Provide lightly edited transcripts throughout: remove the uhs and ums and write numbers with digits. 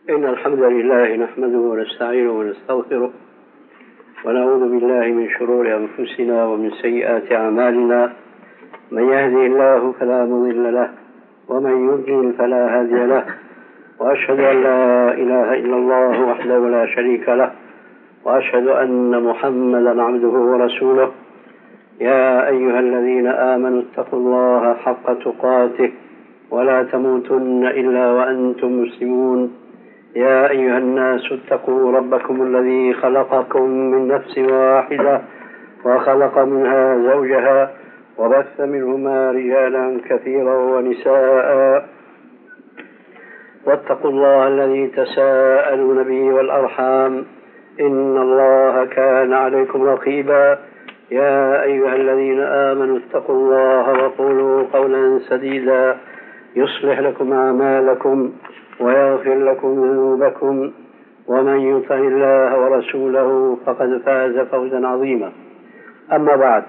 إن الحمد لله نحمده ونستعينه ونستغفره ونعوذ بالله من شرور أنفسنا ومن سيئات أعمالنا. من يهدي الله فلا مضل له ومن يضلل فلا هادي له، وأشهد أن لا إله إلا الله وحده لا شريك له، وأشهد أن محمدا عبده ورسوله. يا أيها الذين آمنوا اتقوا الله حق تقاته ولا تموتن إلا وأنتم مسلمون. يا أيها الناس اتقوا ربكم الذي خلقكم من نفس واحدة وخلق منها زوجها وبث منهما رجالا كثيرا ونساء، واتقوا الله الذي تساءلون به والأرحام إن الله كان عليكم رقيبا. يا أيها الذين آمنوا اتقوا الله وقولوا قولا سديدا يصلح لكم أعمالكم ويغفر لكم ذنوبكم، ومن يطع الله ورسوله فقد فاز فوزا عظيما. أما بعد،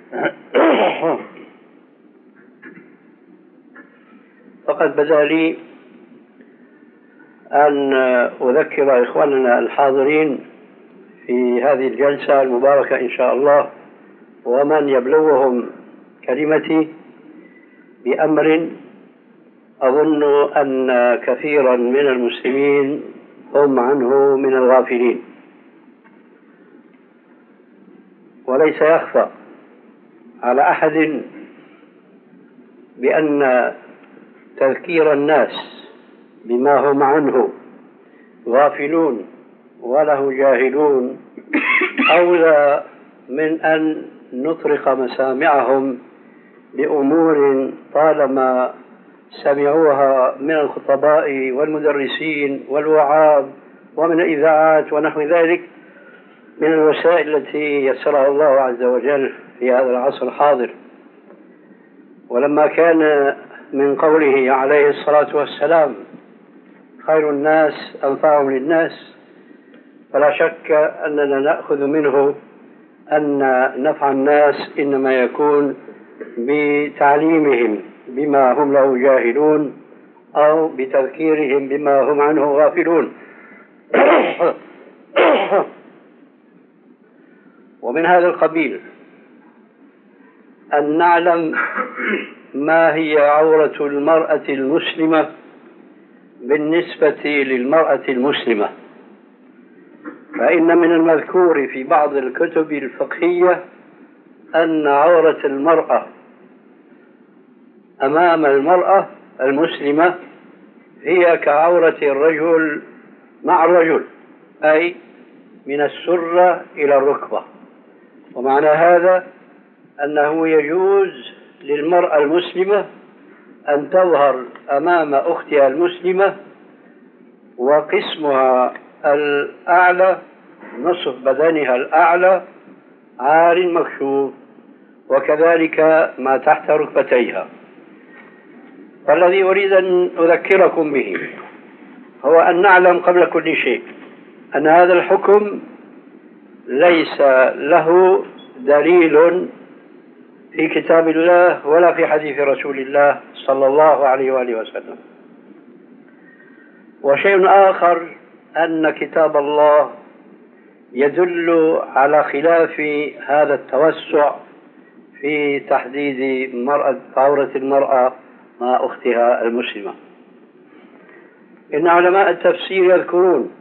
فقد بدا لي أن أذكر إخواننا الحاضرين في هذه الجلسة المباركة إن شاء الله، ومن يبلغهم كلمتي، بأمر أظن أن كثيرا من المسلمين هم عنه من الغافلين. وليس يخفى على أحد بأن تذكير الناس بما هم عنه غافلون وله جاهلون أولى من أن نطرق مسامعهم بأمور طالما سمعوها من الخطباء والمدرسين والوعاظ ومن الإذاعات ونحو ذلك من الوسائل التي يسرها الله عز وجل في هذا العصر الحاضر. ولما كان من قوله عليه الصلاة والسلام خير الناس أنفعهم للناس، فلا شك أننا نأخذ منه أن نفع الناس إنما يكون بتعليمهم بما هم له جاهلون أو بتذكيرهم بما هم عنه غافلون. ومن هذا القبيل أن نعلم ما هي عورة المرأة المسلمة بالنسبة للمرأة المسلمة. فإن من المذكور في بعض الكتب الفقهية أن عورة المرأة أمام المرأة المسلمة هي كعورة الرجل مع الرجل، أي من السرة إلى الركبة. ومعنى هذا أنه يجوز للمرأة المسلمة أن تظهر أمام أختها المسلمة وقسمها الأعلى، نصف بدنها الأعلى عار مكشوف، وكذلك ما تحت ركبتيها. فالذي أريد أن أذكركم به هو أن نعلم قبل كل شيء أن هذا الحكم ليس له دليل في كتاب الله ولا في حديث رسول الله صلى الله عليه وآله وسلم. وشيء آخر أن كتاب الله يدل على خلاف هذا التوسع في تحديد عورة المرأة مع أختها المسلمة. إن علماء التفسير يذكرون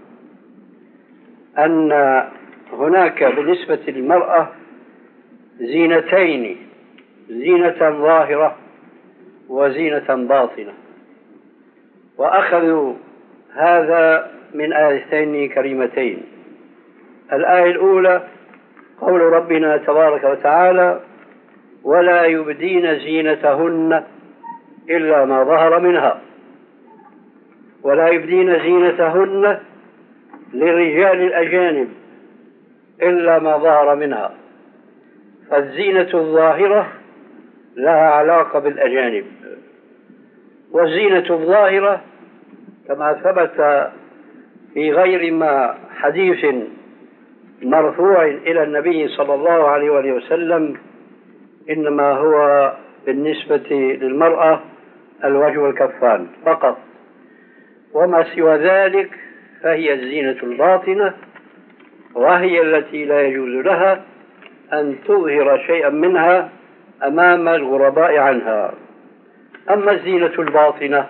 أن هناك بالنسبة للمرأة زينتين، زينة ظاهرة وزينة باطنة، وأخذوا هذا من آيتين كريمتين. الآية الأولى قول ربنا تبارك وتعالى ولا يبدين زينتهن إلا ما ظهر منها، ولا يبدين زينتهن للرجال الأجانب إلا ما ظهر منها. فالزينة الظاهرة لها علاقة بالأجانب، والزينة الظاهرة كما ثبت في غير ما حديث مرفوع إلى النبي صلى الله عليه وآله وسلم إنما هو بالنسبة للمرأة الوجه والكفان فقط. وما سوى ذلك فهي الزينة الباطنة، وهي التي لا يجوز لها أن تظهر شيئا منها أمام الغرباء عنها. أما الزينة الباطنة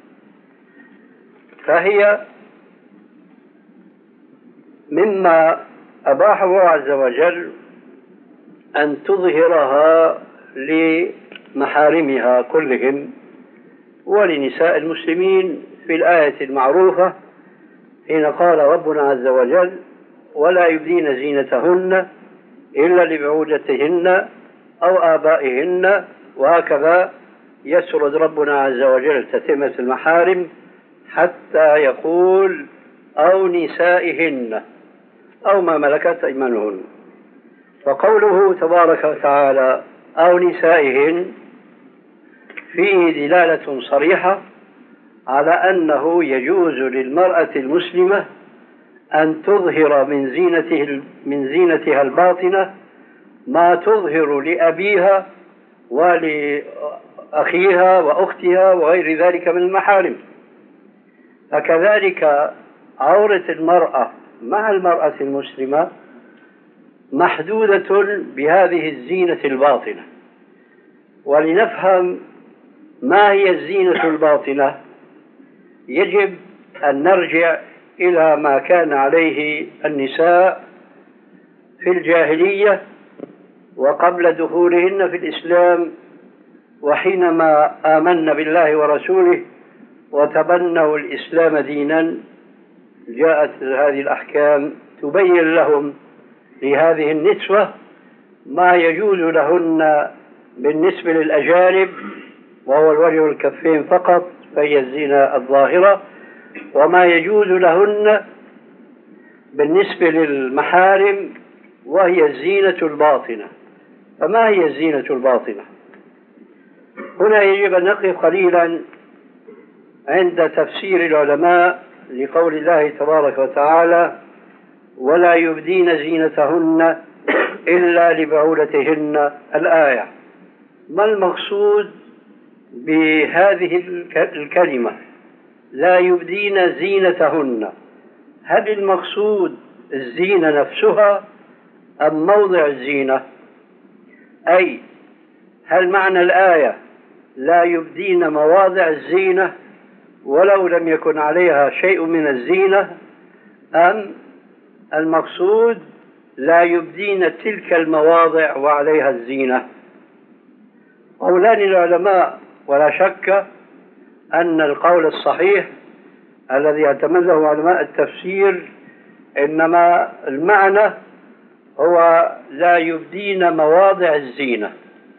فهي مما أباح الله عز وجل أن تظهرها لمحارمها كلهم ولنساء المسلمين في الآية المعروفة حين قال ربنا عز وجل: ولا يبدين زينتهن إلا لبعولتهن أو آبائهن، وهكذا يسرد ربنا عز وجل تتمة المحارم حتى يقول: أو نسائهن أو ما ملكت أيمانهن. فقوله تبارك وتعالى أو نسائهن فيه دلالة صريحة على أنه يجوز للمرأة المسلمة أن تظهر من زينتها الباطنة ما تظهر لأبيها ولأخيها وأختها وغير ذلك من المحارم. فكذلك عورة المرأة مع المرأة المسلمة محدودة بهذه الزينة الباطنة. ولنفهم ما هي الزينة الباطنة يجب أن نرجع إلى ما كان عليه النساء في الجاهلية وقبل دخولهن في الإسلام، وحينما آمن بالله ورسوله وتبنوا الإسلام دينا جاءت هذه الأحكام تبين لهم لهذه النسوة ما يجوز لهن بالنسبة للأجانب، وهو الوجه والكفين فقط فهي الزينة الظاهرة، وما يجوز لهن بالنسبة للمحارم وهي الزينة الباطنة. فما هي الزينة الباطنة؟ هنا يجب أن نقف قليلا عند تفسير العلماء لقول الله تبارك وتعالى: ولا يبدين زينتهن إلا لبعولتهن. الآية ما المقصود بهذه الكلمة لا يبدين زينتهن؟ هل المقصود الزينة نفسها أم موضع الزينة؟ أي هل معنى الآية لا يبدين مواضع الزينة ولو لم يكن عليها شيء من الزينة، أم المقصود لا يبدين تلك المواضع وعليها الزينة؟ قولان العلماء، ولا شك أن القول الصحيح الذي اعتمده علماء التفسير إنما المعنى هو لا يبدين مواضع الزينة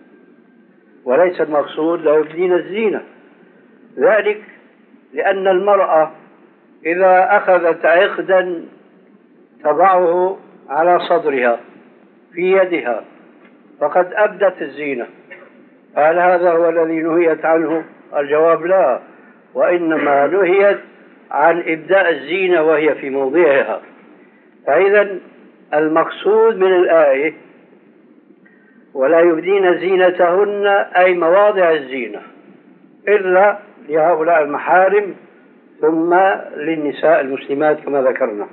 وليس المقصود لا يبدين الزينة. ذلك لأن المرأة إذا أخذت عقدا تضعه على صدرها في يدها فقد أبدت الزينة. هل هذا هو الذي نهيت عنه؟ الجواب لا، وإنما نهيت عن إبداء الزينة وهي في موضعها. فإذا المقصود من الآية ولا يبدين زينتهن أي مواضع الزينة إلا لهؤلاء المحارم ثم للنساء المسلمات كما ذكرنا.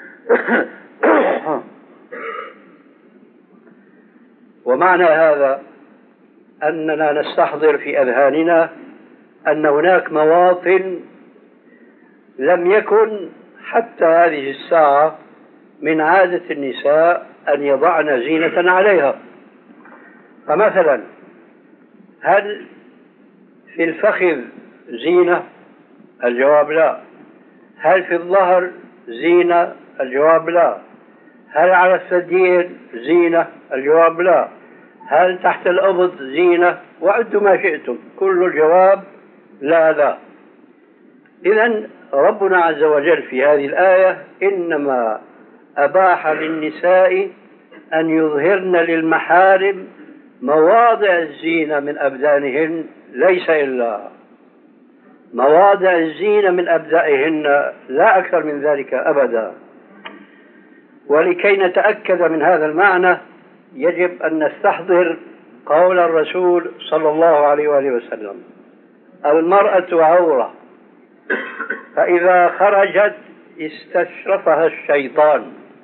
ومعنى هذا أننا نستحضر في أذهاننا أن هناك مواطن لم يكن حتى هذه الساعة من عادة النساء أن يضعن زينة عليها. فمثلا هل في الفخذ زينة؟ الجواب لا. هل في الظهر زينة؟ الجواب لا. هل على الثديين زينة؟ الجواب لا. هل تحت الأبط زينة؟ وعدوا ما شئتم، كل الجواب لا. إذن ربنا عز وجل في هذه الآية إنما أباح للنساء أن يظهرن للمحارم مواضع الزينة من أبدانهن، ليس إلا مواضع الزينة من أبدائهن، لا أكثر من ذلك أبدا. ولكي نتأكد من هذا المعنى يجب أن نستحضر قول الرسول صلى الله عليه وآله وسلم: المرأة عورة فإذا خرجت استشرفها الشيطان.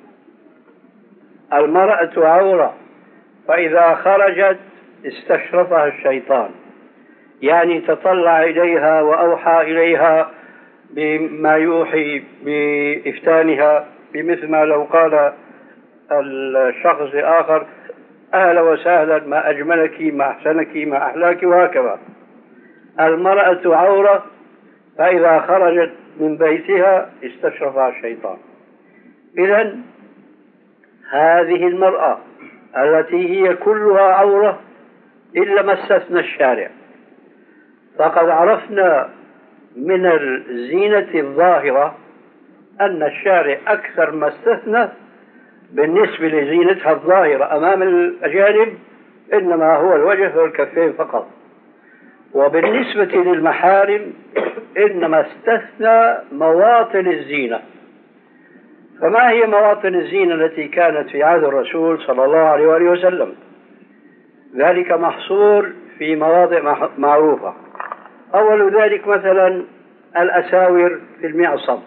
المرأة عورة، فإذا خرجت استشرفها الشيطان، يعني تطلع إليها وأوحى إليها بما يوحي بإفتانها، بمثل ما لو قال الشخص آخر أهلا وسهلا، ما أجملك، ما أحسنك، ما أحلاك، وهكذا. المرأة عورة، فإذا خرجت من بيتها استشرفها الشيطان. إذن هذه المرأة التي هي كلها عورة إلا ما استثنى الشارع، فقد عرفنا من الزينة الظاهرة أن الشارع أكثر ما استثنى بالنسبة لزينتها الظاهرة أمام الأجانب إنما هو الوجه والكفين فقط، وبالنسبة للمحارم إنما استثنى مواطن الزينة. فما هي مواطن الزينة التي كانت في عهد الرسول صلى الله عليه وآله وسلم؟ ذلك محصور في مواضع معروفة. أول ذلك مثلا الأساور في المعصم،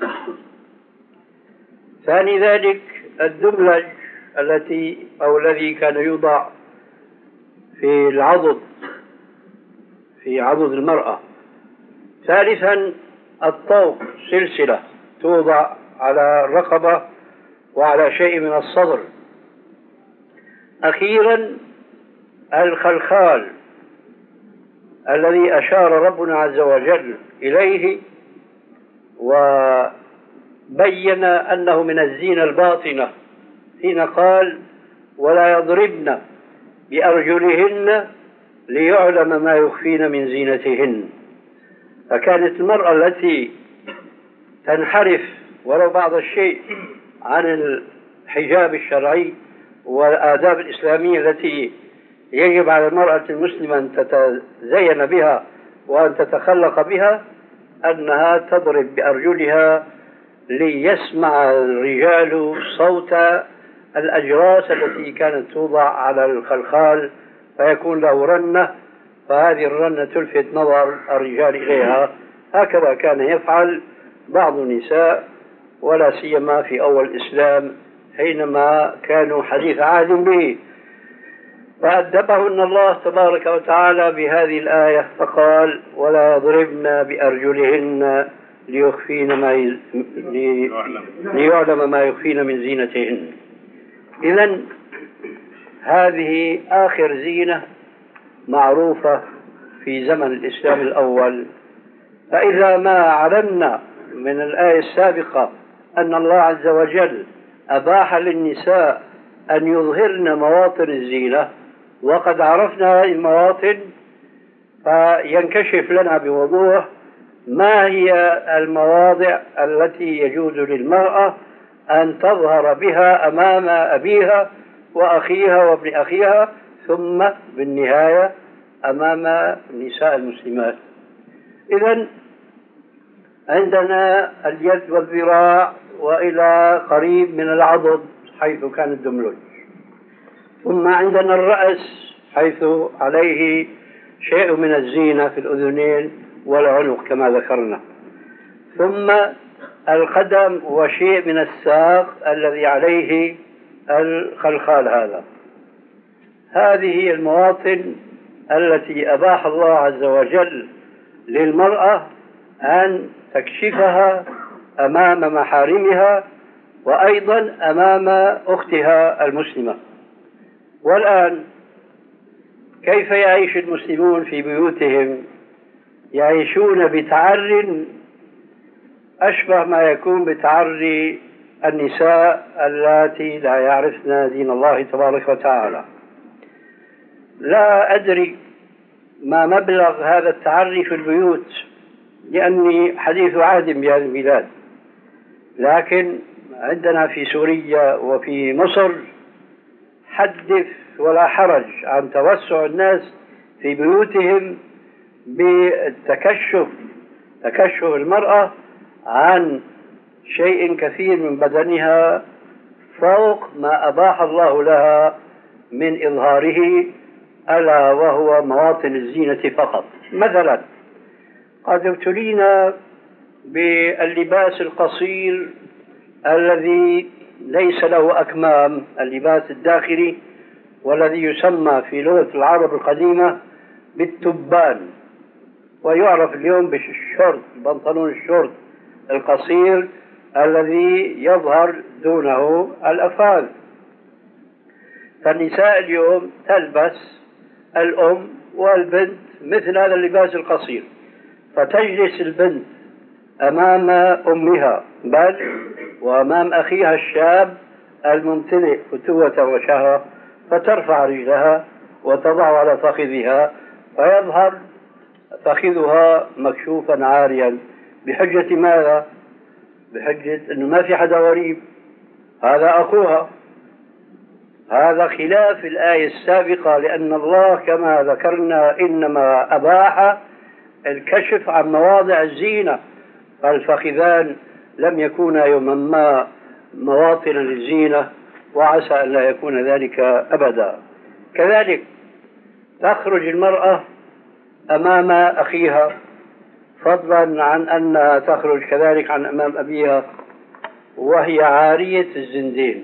ثاني ذلك الدبلج الذي كان يوضع في العضد، في عضد المرأة، ثالثا الطوق، سلسلة توضع على الرقبة وعلى شيء من الصدر، أخيرا الخلخال الذي أشار ربنا عز وجل إليه وبين أنه من الزينة الباطنة حين قال ولا يضربن بأرجلهن ليعلم ما يخفين من زينتهن. فكانت المرأة التي تنحرف ولو بعض الشيء عن الحجاب الشرعي والآداب الإسلامية التي يجب على المرأة المسلمة أن تتزين بها وأن تتخلق بها، أنها تضرب بأرجلها ليسمع الرجال صوت الأجراس التي كانت توضع على الخلخال فيكون له رنة، فهذه الرنة تلفت نظر الرجال إليها. هكذا كان يفعل بعض النساء، ولا سيما في أول الإسلام حينما كانوا حديث عهد به. فأدبهن الله تبارك وتعالى بهذه الآية فقال ولا يضربن بأرجلهن ليعلم ما يخفين من زينتهن. إذن هذه آخر زينة معروفة في زمن الإسلام الأول. فإذا ما علمنا من الآية السابقة أن الله عز وجل أباح للنساء أن يظهرن مواطن الزينة، وقد عرفنا هذه المواطن، فينكشف لنا بوضوح ما هي المواضع التي يجوز للمرأة أن تظهر بها أمام أبيها وأخيها وابن أخيها، ثم بالنهاية أمام النساء المسلمات. إذن عندنا اليد والذراع وإلى قريب من العضد حيث كان الدملج، ثم عندنا الرأس حيث عليه شيء من الزينة في الأذنين والعنق كما ذكرنا، ثم القدم وشيء من الساق الذي عليه الخلخال. هذه المواطن التي أباح الله عز وجل للمرأة أن تكشفها أمام محارمها وأيضا أمام أختها المسلمة. والآن كيف يعيش المسلمون في بيوتهم؟ يعيشون بتعر أشبه ما يكون بتعر النساء اللاتي لا يعرفن دين الله تبارك وتعالى. لا أدري ما مبلغ هذا التعري في البيوت، لأني حديث عهد بهذه البلاد، لكن عندنا في سوريا وفي مصر حدث ولا حرج عن توسع الناس في بيوتهم بالتكشف، تكشف المرأة عن شيء كثير من بدنها فوق ما أباح الله لها من إظهاره، ألا وهو مواطن الزينة فقط. مثلا قد ابتلينا باللباس القصير الذي ليس له أكمام، اللباس الداخلي، والذي يسمى في لغة العرب القديمة بالتبان، ويعرف اليوم بالشورت، بنطلون الشورت القصير الذي يظهر دونه الأفعال. فالنساء اليوم تلبس، الأم والبنت، مثل هذا اللباس القصير، فتجلس البنت أمام أمها بل وأمام أخيها الشاب الممتلئ فتوة وشهوة، فترفع رجلها وتضع على فخذها، فيظهر فخذها مكشوفا عاريا. بحجة ماذا؟ بحجة أنه ما في حدا غريب، هذا أخوها. هذا خلاف الآية السابقة، لأن الله كما ذكرنا إنما أباح الكشف عن مواضع الزينة، فالفخذان لم يكونا يوما ما مواطن للزينة، وعسى أن لا يكون ذلك أبدا. كذلك تخرج المرأة أمام أخيها، فضلا عن أنها تخرج كذلك عن أمام أبيها وهي عارية الزندين.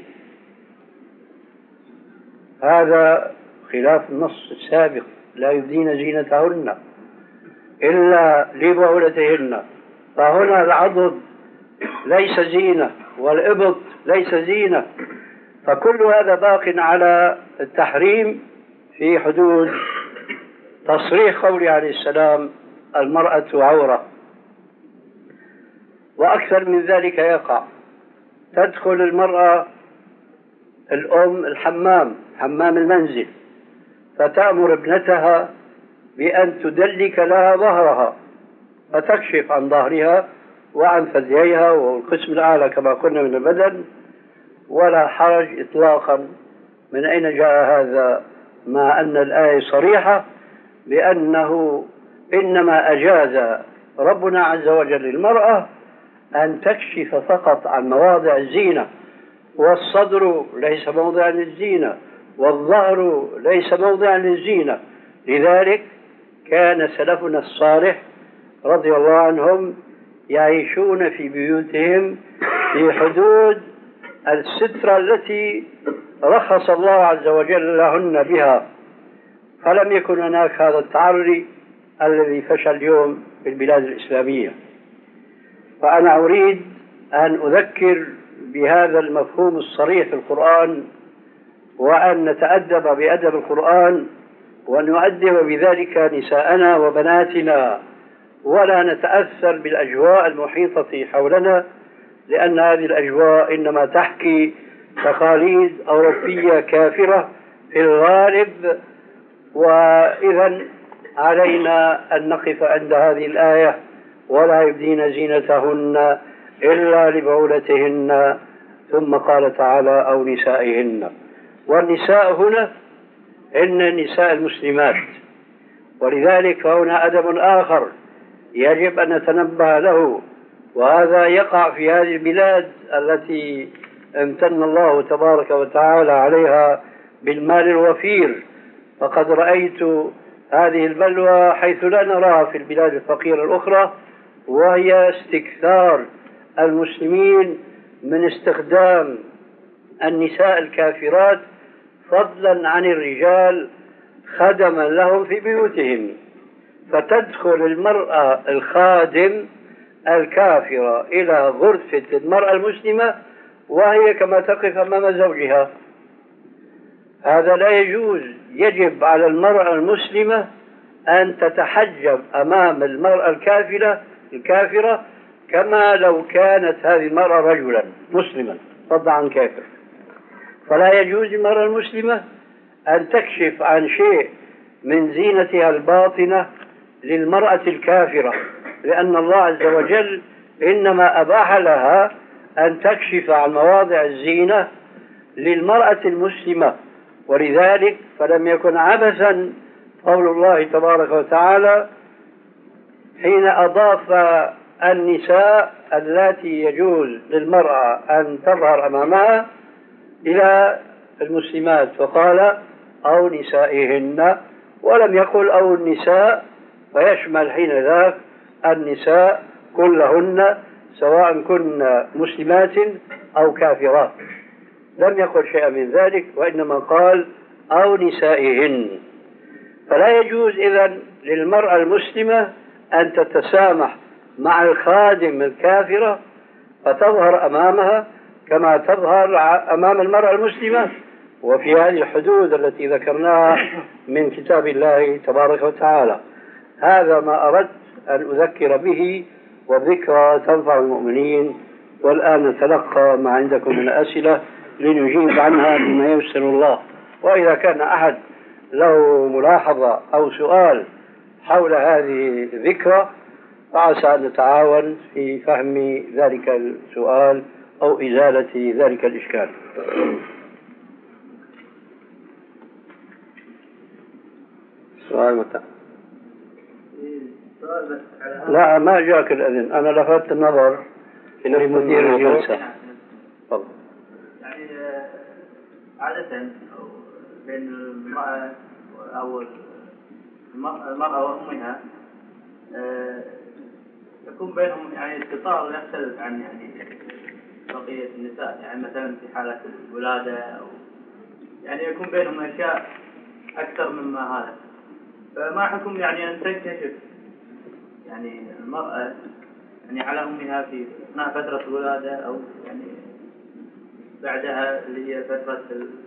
هذا خلاف النص السابق: لا يبدين زينتهن إلا لبعولتهن. فهنا العضد ليس زينة والإبط ليس زينة، فكل هذا باق على التحريم في حدود تصريح قوله عليه السلام: المرأة عورة. وأكثر من ذلك يقع: تدخل المرأة الأم الحمام، حمام المنزل، فتأمر ابنتها بأن تدلك لها ظهرها، فتكشف عن ظهرها وعن ثدييها والقسم الأعلى كما قلنا من البدن، ولا حرج إطلاقا. من أين جاء هذا؟ مع أن الآية صريحة بأنه إنما أجاز ربنا عز وجل للمرأة أن تكشف فقط عن مواضع الزينة، والصدر ليس موضعا للزينة، والظهر ليس موضعا للزينة. لذلك كان سلفنا الصالح رضي الله عنهم يعيشون في بيوتهم في حدود السترة التي رخص الله عز وجل لهن بها، فلم يكن هناك هذا التعري الذي فشى اليوم في البلاد الإسلامية. فأنا أريد أن أذكر بهذا المفهوم الصريح في القرآن، وأن نتأدب بأدب القرآن، وأن نؤدب بذلك نساءنا وبناتنا، ولا نتأثر بالأجواء المحيطة حولنا، لأن هذه الأجواء إنما تحكي تقاليد أوروبية كافرة في الغالب. وإذا علينا أن نقف عند هذه الآية: ولا يبدين زينتهن إلا لبعولتهن، ثم قال تعالى: أو نسائهن. والنساء هنا إن نساء المسلمات، ولذلك هنا أدب آخر يجب أن نتنبه له، وهذا يقع في هذه البلاد التي امتن الله تبارك وتعالى عليها بالمال الوفير. فقد رأيت هذه البلوى حيث لا نراها في البلاد الفقيرة الأخرى، وهي استكثار المسلمين من استخدام النساء الكافرات فضلا عن الرجال خدما لهم في بيوتهم. فتدخل المرأة الخادم الكافرة إلى غرفة المرأة المسلمة وهي كما تقف أمام زوجها. هذا لا يجوز. يجب على المرأة المسلمة أن تتحجب أمام المرأة الكافرة كما لو كانت هذه المرأة رجلا مسلما فضلا عن كافر. فلا يجوز للمرأة المسلمة أن تكشف عن شيء من زينتها الباطنة للمرأة الكافرة، لأن الله عز وجل إنما أباح لها أن تكشف عن مواضع الزينة للمرأة المسلمة. ولذلك فلم يكن عبثا قول الله تبارك وتعالى حين أضاف النساء التي يجوز للمرأة أن تظهر أمامها إلى المسلمات، فقال: أو نسائهن، ولم يقل أو النساء، فيشمل حين ذاك النساء كلهن سواء كن مسلمات أو كافرات، لم يقل شيئا من ذلك، وإنما قال أو نسائهن. فلا يجوز إذن للمرأة المسلمة أن تتسامح مع الخادم الكافرة فتظهر أمامها كما تظهر أمام المرأة المسلمة، وفي هذه الحدود التي ذكرناها من كتاب الله تبارك وتعالى. هذا ما أردت أن أذكر به، والذكرى تنفع المؤمنين. والآن نتلقى ما عندكم من أسئلة لنجيب عنها بما ييسر الله، وإذا كان أحد له ملاحظة أو سؤال حول هذه الذكرى فعسى أن نتعاون في فهم ذلك السؤال أو إزالة ذلك الإشكال. سؤال متى؟ لا، ما جاك الأذن، أنا لفت النظر إلى مدير الجلسة. تفضل. يعني عادة أو بين المرأة أو المرأة وأمها يكون بينهم يعني اتصال يختلف عن يعني بقية النساء، يعني مثلا في حالة الولادة أو يعني يكون بينهم أشياء أكثر مما هذا. فما حكم يعني أن تكتشف يعني المرأة يعني على أمها في أثناء فترة الولادة أو يعني بعدها اللي هي فترة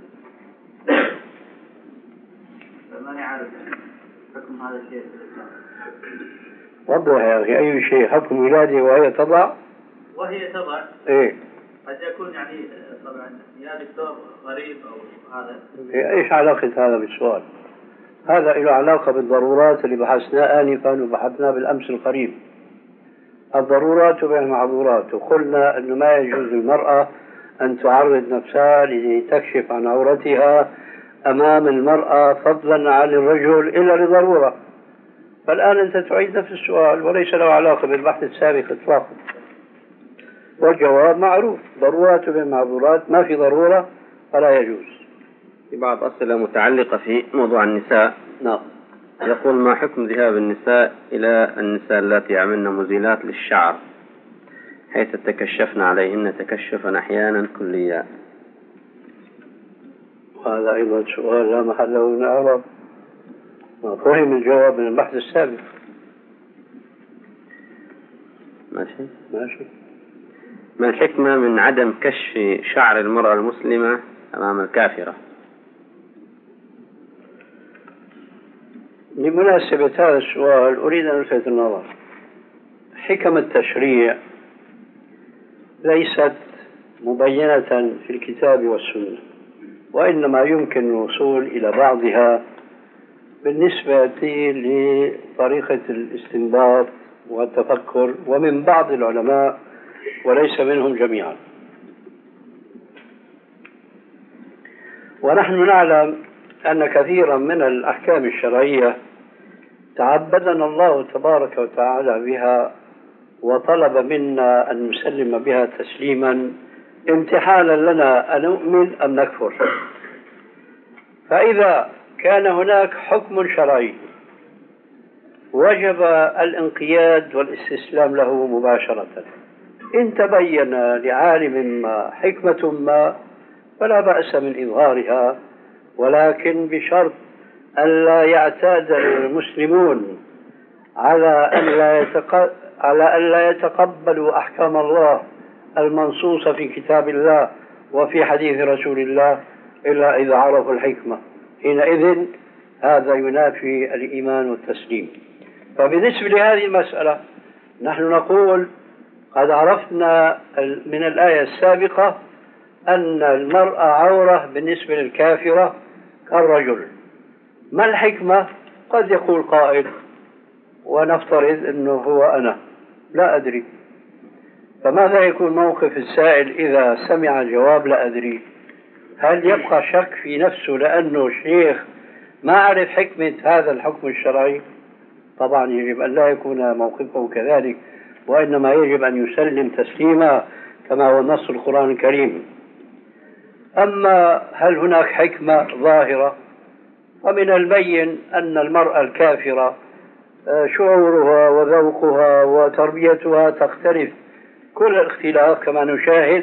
فما نعرف حكم هذا الشيء في الإسلام. وضح يا أخي، أي شيء حكم ولادة وهي تضع؟ وهي تضع إيه؟ قد يكون يعني طبعا يا دكتور غريب أو هذا. إيش علاقة هذا بالسؤال؟ هذا له علاقة بالضرورات اللي بحثناه آنفا وبحثناه بالأمس القريب. الضرورات والمعذورات، وقلنا أنه ما يجوز للمرأة أن تعرض نفسها لتكشف عن عورتها أمام المرأة فضلا عن الرجل إلا لضرورة. فالآن أنت تعيد نفس السؤال وليس له علاقة بالبحث السابق إطلاقا، والجواب معروف: ضرورات والمعذورات، ما في ضرورة فلا يجوز. في بعض أسئلة متعلقة في موضوع النساء. نعم. يقول: ما حكم ذهاب النساء إلى النساء التي يعملن مزيلات للشعر حيث تكشفن عليهن تكشفا أحيانا كليا؟ هذا أيضا سؤال لا محل له من الإعراب، ما فهم الجواب من البحث السابق. ماشي. ما الحكمة من عدم كشف شعر المرأة المسلمة أمام الكافرة؟ لمناسبة هذا السؤال أريد أن ألفت النظر: حكم التشريع ليست مبينة في الكتاب والسنة، وإنما يمكن الوصول إلى بعضها بالنسبة لطريقة الاستنباط والتفكر ومن بعض العلماء وليس منهم جميعا. ونحن نعلم أن كثيرا من الأحكام الشرعية تعبدنا الله تبارك وتعالى بها وطلب منا أن نسلم بها تسليما امتحانا لنا أن نؤمن أم نكفر. فإذا كان هناك حكم شرعي وجب الانقياد والاستسلام له مباشرة. إن تبين لعالم ما حكمة ما فلا بأس من إظهارها، ولكن بشرط ألا يعتاد المسلمون على أن لا يتقبلوا أحكام الله المنصوصة في كتاب الله وفي حديث رسول الله إلا إذا عرفوا الحكمة. حينئذ هذا ينافي الإيمان والتسليم. فبالنسبة لهذه المسألة نحن نقول: قد عرفنا من الآية السابقة أن المرأة عورة بالنسبة للكافرة كالرجل. ما الحكمة؟ قد يقول قائل، ونفترض أنه هو أنا لا أدري، فماذا يكون موقف السائل إذا سمع جواب لا أدري؟ هل يبقى شك في نفسه لأنه الشيخ ما عرف حكمة هذا الحكم الشرعي؟ طبعا يجب أن لا يكون موقفه كذلك، وإنما يجب أن يسلم تسليما كما هو نص القرآن الكريم. أما هل هناك حكمة ظاهرة؟ ومن البين أن المرأة الكافرة شعورها وذوقها وتربيتها تختلف كل الاختلاف كما نشاهد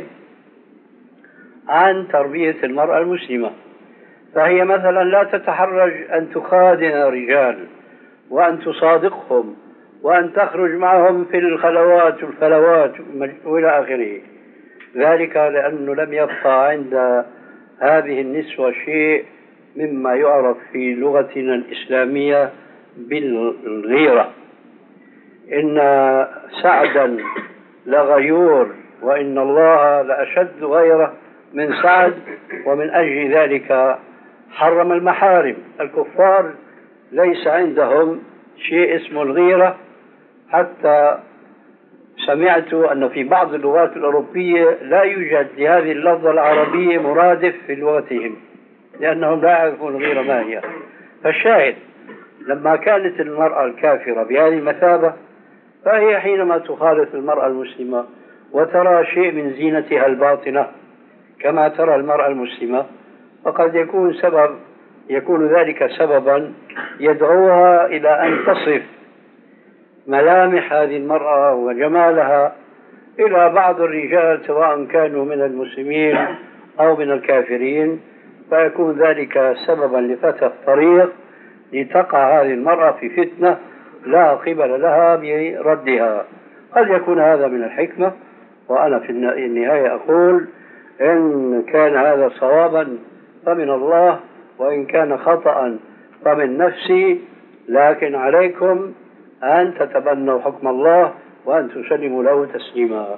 عن تربية المرأة المسلمة. فهي مثلا لا تتحرج أن تخادن الرجال وأن تصادقهم وأن تخرج معهم في الخلوات والفلوات وإلى آخره، ذلك لأنه لم يبقى عند هذه النسوة شيء مما يعرف في لغتنا الإسلامية بالغيرة. إن سعدا لغيور وإن الله لأشد غيرة من سعد، ومن أجل ذلك حرم المحارم. الكفار ليس عندهم شيء اسمه الغيرة، حتى سمعت أن في بعض اللغات الأوروبية لا يوجد لهذه اللفظة العربية مرادف في لغتهم، لأنهم لا يعرفون الغيرة ما هي. فالشاهد لما كانت المرأة الكافرة بهذه المثابة، فهي حينما تخالط المرأة المسلمة وترى شيء من زينتها الباطنة كما ترى المرأة المسلمة، فقد يكون ذلك سببا يدعوها إلى أن تصف ملامح هذه المرأة وجمالها إلى بعض الرجال سواء كانوا من المسلمين أو من الكافرين، فيكون ذلك سببا لفتح الطريق لتقع هذه المرأة في فتنة لا قبل لها بردها. قد يكون هذا من الحكمة، وأنا في النهاية أقول إن كان هذا صوابا فمن الله، وإن كان خطأ فمن نفسي، لكن عليكم أن تتبنوا حكم الله وأن تسلموا له تسليما.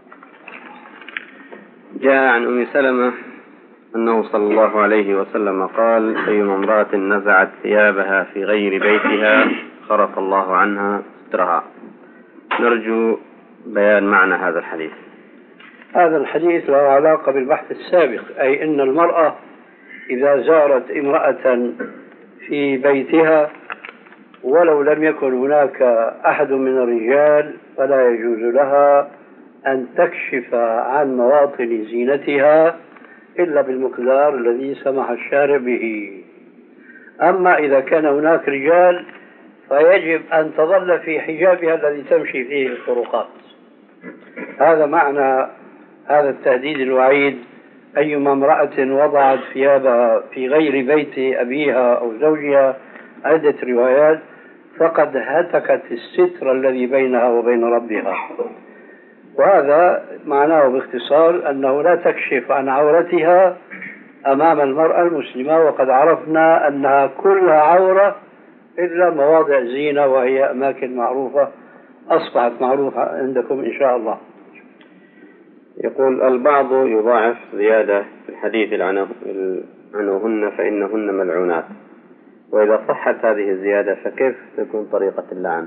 جاء عن أم سلمة أنه صلى الله عليه وسلم قال: أيما امرأة نزعت ثيابها في غير بيتها خرق الله عنها سترها. نرجو بيان معنى هذا الحديث. هذا الحديث له علاقة بالبحث السابق، أي أن المرأة إذا زارت امرأة في بيتها ولو لم يكن هناك أحد من الرجال فلا يجوز لها أن تكشف عن مواطن زينتها إلا بالمقدار الذي سمح الشارع به. أما إذا كان هناك رجال فيجب أن تظل في حجابها الذي تمشي فيه الطرقات. هذا معنى هذا التهديد الوعيد: أيما امرأة وضعت ثيابها في غير بيت أبيها أو زوجها، عدة روايات، فقد هتكت الستر الذي بينها وبين ربها. وهذا معناه باختصار أنه لا تكشف عن عورتها أمام المرأة المسلمة، وقد عرفنا أنها كلها عورة إلا مواضع زينة، وهي أماكن معروفة أصبحت معروفة عندكم إن شاء الله. يقول: البعض يضاعف زيادة في الحديث عنهن فإنهن ملعونات، وإذا صحت هذه الزيادة فكيف تكون طريقة اللعن؟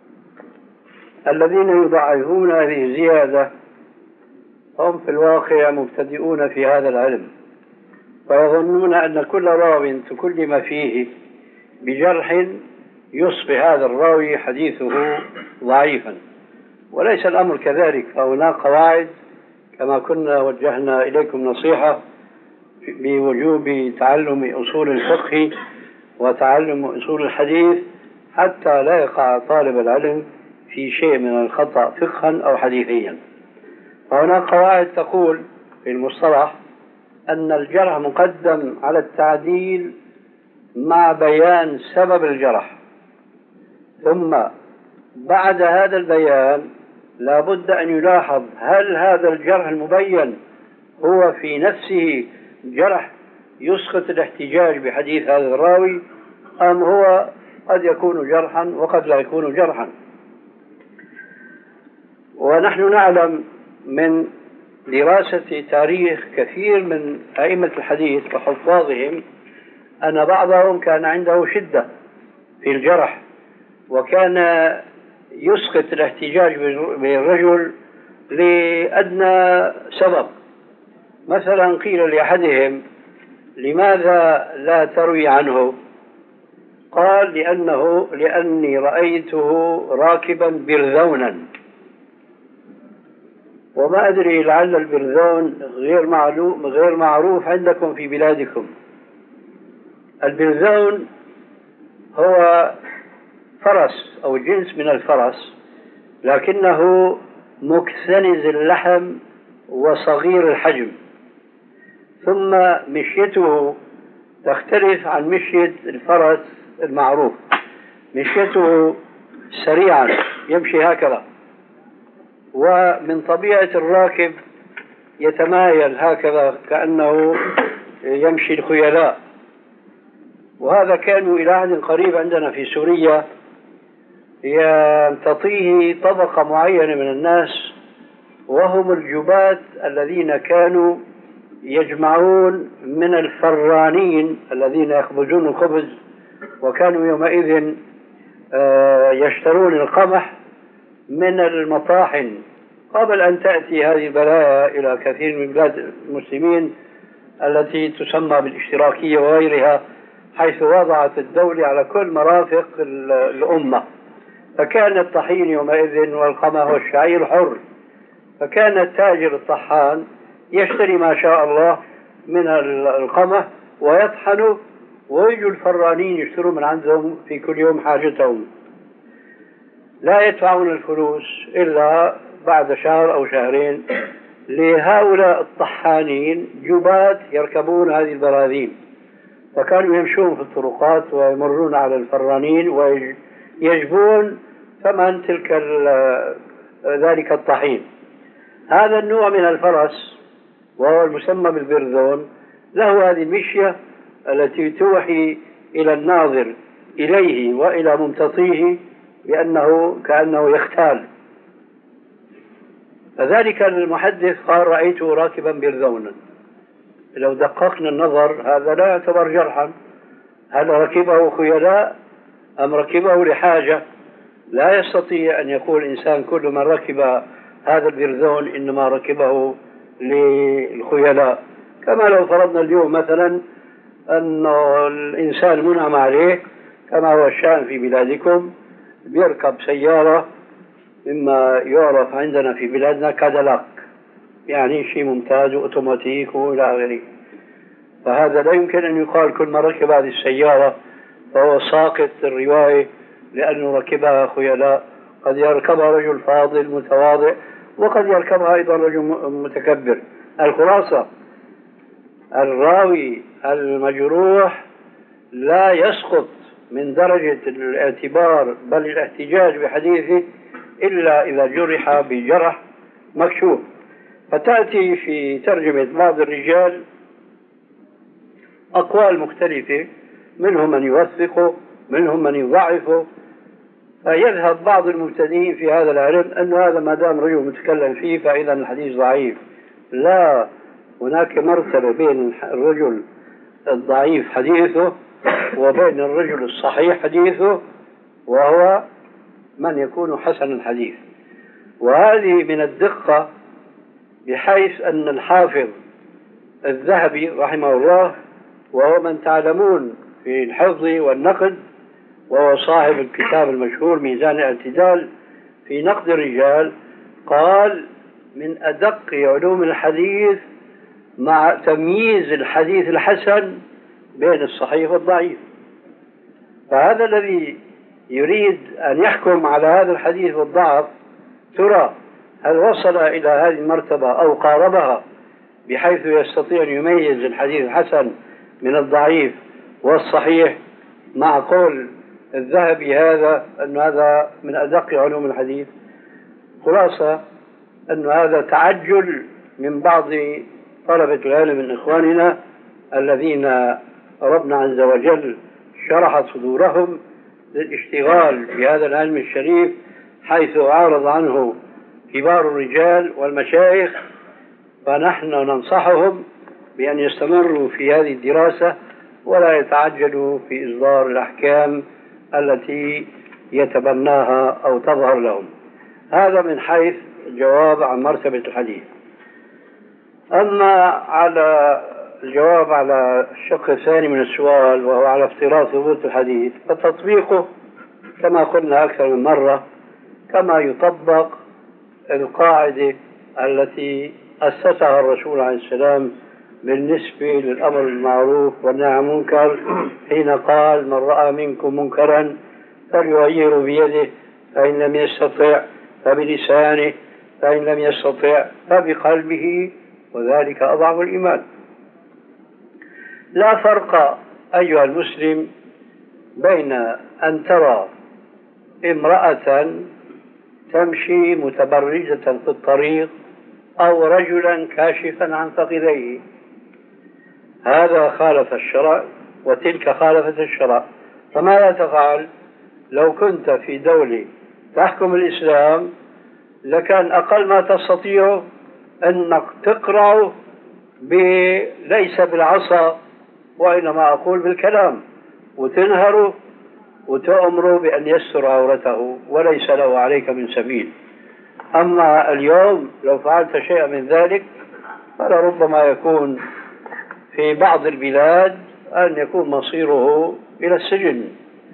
الذين يضاعفون هذه الزيادة هم في الواقع مبتدئون في هذا العلم، ويظنون أن كل راو تكلم فيه بجرح يصبح هذا الراوي حديثه ضعيفا، وليس الأمر كذلك. فهناك قواعد كما كنا وجهنا إليكم نصيحة بوجوب تعلم أصول الفقه وتعلم أصول الحديث حتى لا يقع طالب العلم في شيء من الخطأ فقها أو حديثيا. فهناك قواعد تقول في المصطلح أن الجرح مقدم على التعديل مع بيان سبب الجرح، ثم بعد هذا البيان لا بد أن يلاحظ هل هذا الجرح المبين هو في نفسه جرح يسقط الاحتجاج بحديث هذا الراوي، أم هو قد يكون جرحا وقد لا يكون جرحا. ونحن نعلم من دراسة تاريخ كثير من أئمة الحديث وحفاظهم أن بعضهم كان عنده شدة في الجرح، وكان يسقط الاحتجاج بالرجل لأدنى سبب. مثلا قيل لأحدهم: لماذا لا تروي عنه؟ قال: لأني رأيته راكبا برذونا. وما أدري لعل البرذون غير معروف عندكم في بلادكم. البرذون هو فرس أو جنس من الفرس، لكنه مكتنز اللحم وصغير الحجم، ثم مشيته تختلف عن مشية الفرس المعروف. مشيته سريعا، يمشي هكذا، ومن طبيعة الراكب يتمايل هكذا كأنه يمشي الخيلاء. وهذا كانوا إلى عهد قريب عندنا في سوريا يمتطيه طبقة معينة من الناس، وهم الجباة الذين كانوا يجمعون من الفرانين الذين يخبزون الخبز، وكانوا يومئذ يشترون القمح من المطاحن قبل أن تأتي هذه البلايا إلى كثير من بلاد المسلمين التي تسمى بالاشتراكية وغيرها، حيث وضعت الدولة على كل مرافق الأمة. فكان الطحين يومئذ والقمح والشعير حر، فكان التاجر الطحان يشتري ما شاء الله من القمح ويطحنه، ويجوا الفرانين يشتروا من عندهم في كل يوم حاجتهم، لا يدفعون الفلوس إلا بعد شهر أو شهرين. لهؤلاء الطحانين جبات يركبون هذه البراذين، فكانوا يمشون في الطرقات ويمرون على الفرانين ويجبون ثمن ذلك الطحين. هذا النوع من الفرس وهو المسمى بالبرذون له هذه المشية التي توحي إلى الناظر إليه وإلى ممتطيه بأنه كأنه يختال. فذلك المحدث قال رأيته راكبا برذونا. لو دققنا النظر هذا لا يعتبر جرحا، هل ركبه خيلاء أم ركبه لحاجة؟ لا يستطيع أن يقول إنسان كل من ركب هذا البرذون إنما ركبه للخيلاء. كما لو فرضنا اليوم مثلا أن الإنسان منعم عليه كما هو الشأن في بلادكم، بيركب سيارة مما يعرف عندنا في بلادنا كاديلاك، يعني شيء ممتاز وأوتوماتيك وإلى آخره. فهذا لا يمكن أن يقال كل من ركب هذه السيارة فهو ساقط الرواية لأنه ركبها خيلاء. قد يركبها رجل فاضل متواضع، وقد يركبها أيضا رجل متكبر. الخلاصة الراوي المجروح لا يسقط من درجة الاعتبار بل الاحتجاج بحديثه إلا إذا جرح بجرح مكشوف. فتأتي في ترجمة بعض الرجال أقوال مختلفة، منهم من يوثقه منهم من يضعفه، فيذهب بعض المبتدئين في هذا العلم أن هذا ما دام رجل متكلم فيه فإذا الحديث ضعيف. لا، هناك مرتبة بين الرجل الضعيف حديثه وبين الرجل الصحيح حديثه، وهو من يكون حسن الحديث. وهذه من الدقة بحيث أن الحافظ الذهبي رحمه الله، وهو من تعلمون في الحفظ والنقد، وهو صاحب الكتاب المشهور ميزان الاعتدال في نقد الرجال، قال من أدق علوم الحديث مع تمييز الحديث الحسن بين الصحيح والضعيف. فهذا الذي يريد أن يحكم على هذا الحديث والضعف، ترى هل وصل إلى هذه المرتبة أو قاربها بحيث يستطيع أن يميز الحديث الحسن من الضعيف والصحيح، مع قول الذهبي هذا أن هذا من أدق علوم الحديث. خلاصة أن هذا تعجل من بعض طلبة العلم من إخواننا الذين ربنا عز وجل شرح صدورهم للاشتغال بهذا العلم الشريف، حيث عارض عنه كبار الرجال والمشايخ. فنحن ننصحهم بأن يستمروا في هذه الدراسة ولا يتعجلوا في إصدار الأحكام التي يتبناها أو تظهر لهم. هذا من حيث الجواب عن مرتبة الحديث. أما على الجواب على الشق الثاني من السؤال، وهو على افتراض ثبوت الحديث، فتطبيقه كما قلنا أكثر من مرة كما يطبق القاعدة التي أسسها الرسول عليه السلام بالنسبة للأمر بالمعروف والنهي عن المنكر، حين قال من رأى منكم منكرا فليغير بيده، فإن لم يستطع فبلسانه، فإن لم يستطع فبقلبه، وذلك أضعف الإيمان. لا فرق أيها المسلم بين أن ترى امرأة تمشي متبرجة في الطريق أو رجلا كاشفا عن فخذيه، هذا خالف الشرع وتلك خالفت الشرع. فماذا تفعل؟ لو كنت في دولة تحكم الإسلام لكان أقل ما تستطيع أنك تقرأ ليس بالعصا وإنما أقول بالكلام، وتنهره وتأمره بأن يستر عورته وليس له عليك من سبيل. أما اليوم لو فعلت شيئا من ذلك فلربما يكون في بعض البلاد أن يكون مصيره إلى السجن.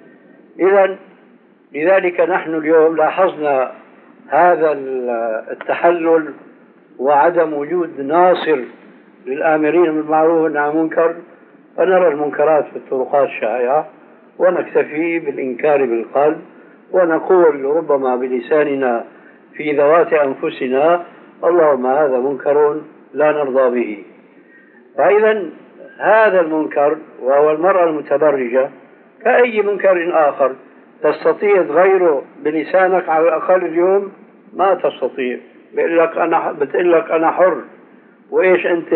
لذلك نحن اليوم لاحظنا هذا التحلل وعدم وجود ناصر للآمرين بالمعروف والنهي عن المنكر، فنرى المنكرات في الطرقات الشائعة ونكتفي بالإنكار بالقلب، ونقول ربما بلساننا في ذوات أنفسنا اللهم هذا منكر لا نرضى به. فإذا هذا المنكر وهو المرأة المتبرجة كأي منكر آخر تستطيع تغيره بلسانك على الأقل. اليوم ما تستطيع، بتقول لك أنا حر، وإيش أنت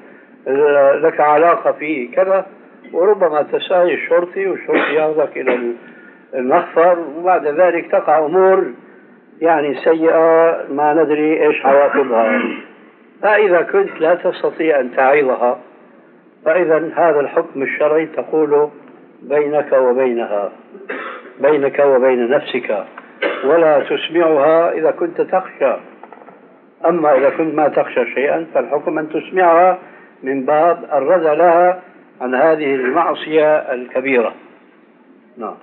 لك علاقة فيه كذا، وربما تساوي الشرطي والشرطي ياخذك إلى المخفر، وبعد ذلك تقع أمور يعني سيئة ما ندري إيش عواقبها. فإذا كنت لا تستطيع أن تعيضها فإذا هذا الحكم الشرعي تقول بينك وبينها، بينك وبين نفسك، ولا تسمعها إذا كنت تخشى. أما إذا كنت ما تخشى شيئا فالحكم أن تسمعها من باب الردع لها عن هذه المعصية الكبيرة. نعم.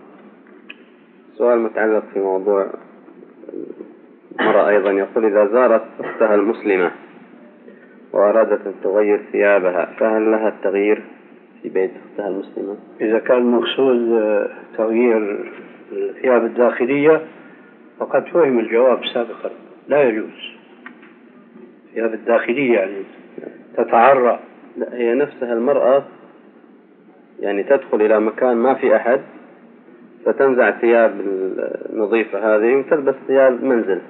سؤال متعلق في موضوع المرأة أيضا، يقول إذا زارت أختها المسلمة وأرادت أن تغير ثيابها فهل لها التغيير في بيت أختها المسلمة؟ إذا كان المقصود تغيير الثياب الداخلية فقد فهم الجواب سابقا، لا يجوز. الثياب الداخلية يعني تتعرى. لا، هي نفسها المرأة يعني تدخل إلى مكان ما في أحد فتنزع الثياب النظيفة هذه وتلبس ثياب منزل،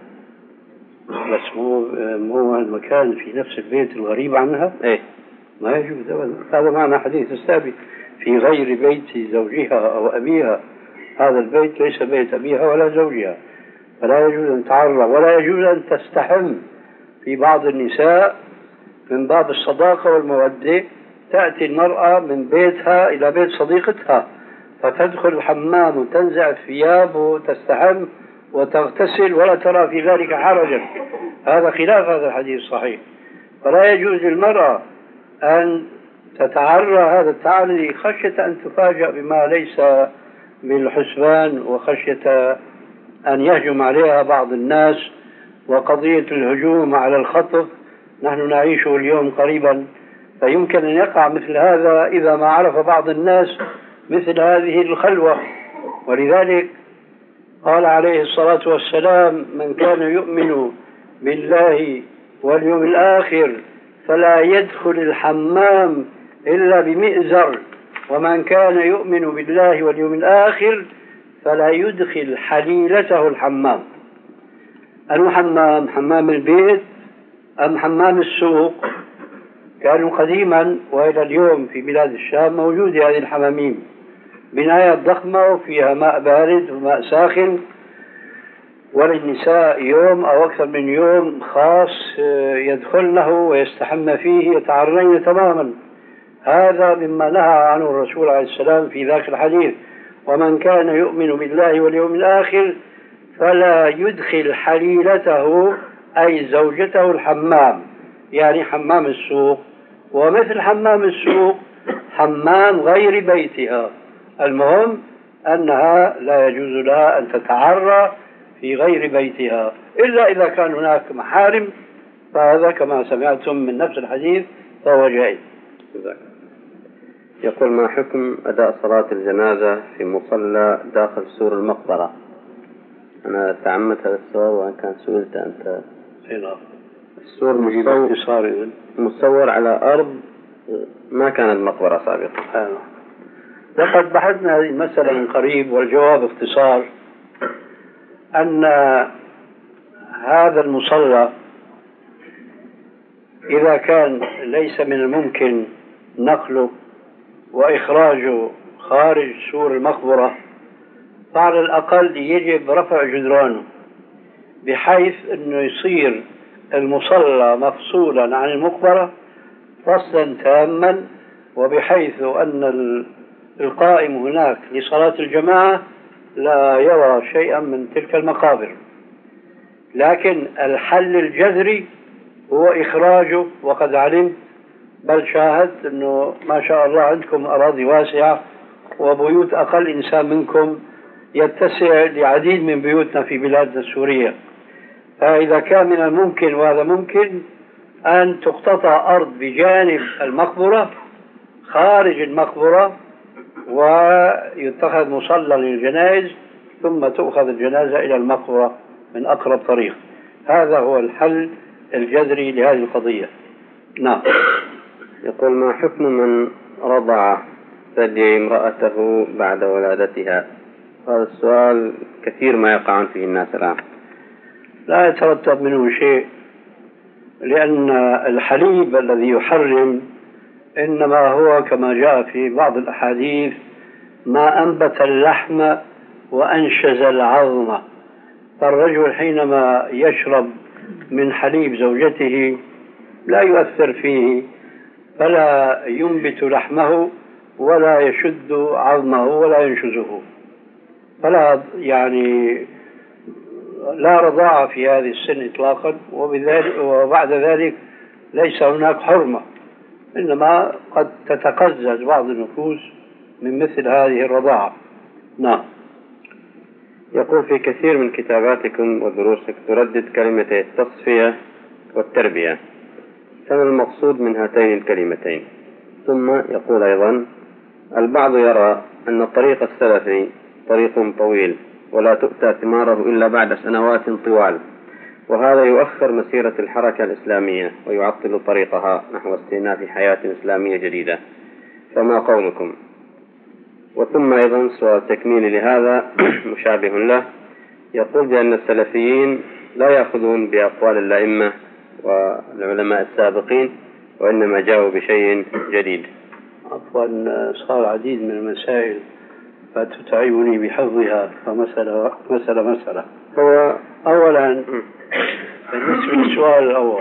بس مو المكان في نفس البيت الغريب عنها. إيه ما يجوز أبدا. هذا معنى حديث السابق في غير بيت زوجها أو أبيها. هذا البيت ليس بيت أبيها ولا زوجها، فلا يجوز أن تعرى ولا يجوز أن تستحم. في بعض النساء من باب الصداقة والمودة تأتي المرأة من بيتها إلى بيت صديقتها فتدخل الحمام وتنزع الثياب وتستحم وتغتسل ولا ترى في ذلك حرجا. هذا خلاف هذا الحديث الصحيح. فلا يجوز للمرأة أن تتعرى هذا التعري خشية أن تفاجأ بما ليس بالحسبان، وخشية أن يهجم عليها بعض الناس. وقضية الهجوم على الخطف نحن نعيشه اليوم قريبا، فيمكن أن يقع مثل هذا إذا ما عرف بعض الناس مثل هذه الخلوة. ولذلك قال عليه الصلاة والسلام من كان يؤمن بالله واليوم الآخر فلا يدخل الحمام إلا بمئزر، ومن كان يؤمن بالله واليوم الآخر فلا يدخل حليلته الحمام. الحمام حمام البيت أم حمام السوق؟ كانوا قديما وإلى اليوم في بلاد الشام موجودة هذه الحمامين، بنايات ضخمة وفيها ماء بارد وماء ساخن، وللنساء يوم أو أكثر من يوم خاص يدخلنه ويستحمى فيه يتعرين تماما. هذا مما نهى عنه الرسول عليه السلام في ذاك الحديث ومن كان يؤمن بالله واليوم الآخر فلا يدخل حليلته أي زوجته الحمام، يعني حمام السوق. ومثل حمام السوق حمام غير بيتها. المهم أنها لا يجوز لها أن تتعرى في غير بيتها إلا إذا كان هناك محارم، فهذا كما سمعتم من نفس الحديث فهو جائز. يقول: ما حكم أداء صلاة الجنازة في مصلى داخل سور المقبرة؟ أنا تعمدت هذا السؤال وأن كان سئلت أنت. السور مصور على أرض ما كانت مقبرة سابقا. لقد بحثنا هذه المسألة من قريب، والجواب باختصار أن هذا المصلى إذا كان ليس من الممكن نقله وإخراجه خارج سور المقبرة، فعلى الأقل يجب رفع جدرانه بحيث أنه يصير المصلى مفصولا عن المقبرة فصلا تاما، وبحيث أن القائم هناك لصلاة الجماعة لا يرى شيئا من تلك المقابر. لكن الحل الجذري هو إخراجه، وقد علمت بل شاهدت أنه ما شاء الله عندكم أراضي واسعة وبيوت أقل إنسان منكم يتسع لعديد من بيوتنا في بلادنا السورية. فإذا كان من الممكن، وهذا ممكن، أن تقتطع أرض بجانب المقبرة خارج المقبرة ويتخذ مصلى للجنائز، ثم تؤخذ الجنازة إلى المقبرة من أقرب طريق. هذا هو الحل الجذري لهذه القضية. نعم. يقول: ما حكم من رضع ثدي امرأته بعد ولادتها؟ هذا السؤال كثير ما يقعون فيه الناس الآن. لا يترتب منه شيء، لأن الحليب الذي يحرم إنما هو كما جاء في بعض الأحاديث ما أنبت اللحم وأنشز العظم. فالرجل حينما يشرب من حليب زوجته لا يؤثر فيه، فلا ينبت لحمه ولا يشد عظمه ولا ينشزه، فلا لا رضاعة في هذه السن إطلاقا. وبعد ذلك ليس هناك حرمة، إنما قد تتقزز بعض النفوس من مثل هذه الرضاعة. نعم. يقول: في كثير من كتاباتكم ودروسك تردد كلمتي التصفية والتربية، كان المقصود من هاتين الكلمتين؟ ثم يقول أيضا: البعض يرى أن الطريق السلفي طريق طويل ولا تؤتى ثماره إلا بعد سنوات طوال، وهذا يؤخر مسيرة الحركة الإسلامية ويعطل طريقها نحو استئناف حياة إسلامية جديدة، فما قولكم؟ وثم أيضا سؤال تكميلي لهذا مشابه له، يقول بأن السلفيين لا يأخذون بأقوال الأئمة والعلماء السابقين، وإنما جاءوا بشيء جديد. عفوا، صار عديد من المسائل فتتعبني بحفظها، فمسألة هو أولا بالنسبة للسؤال الأول،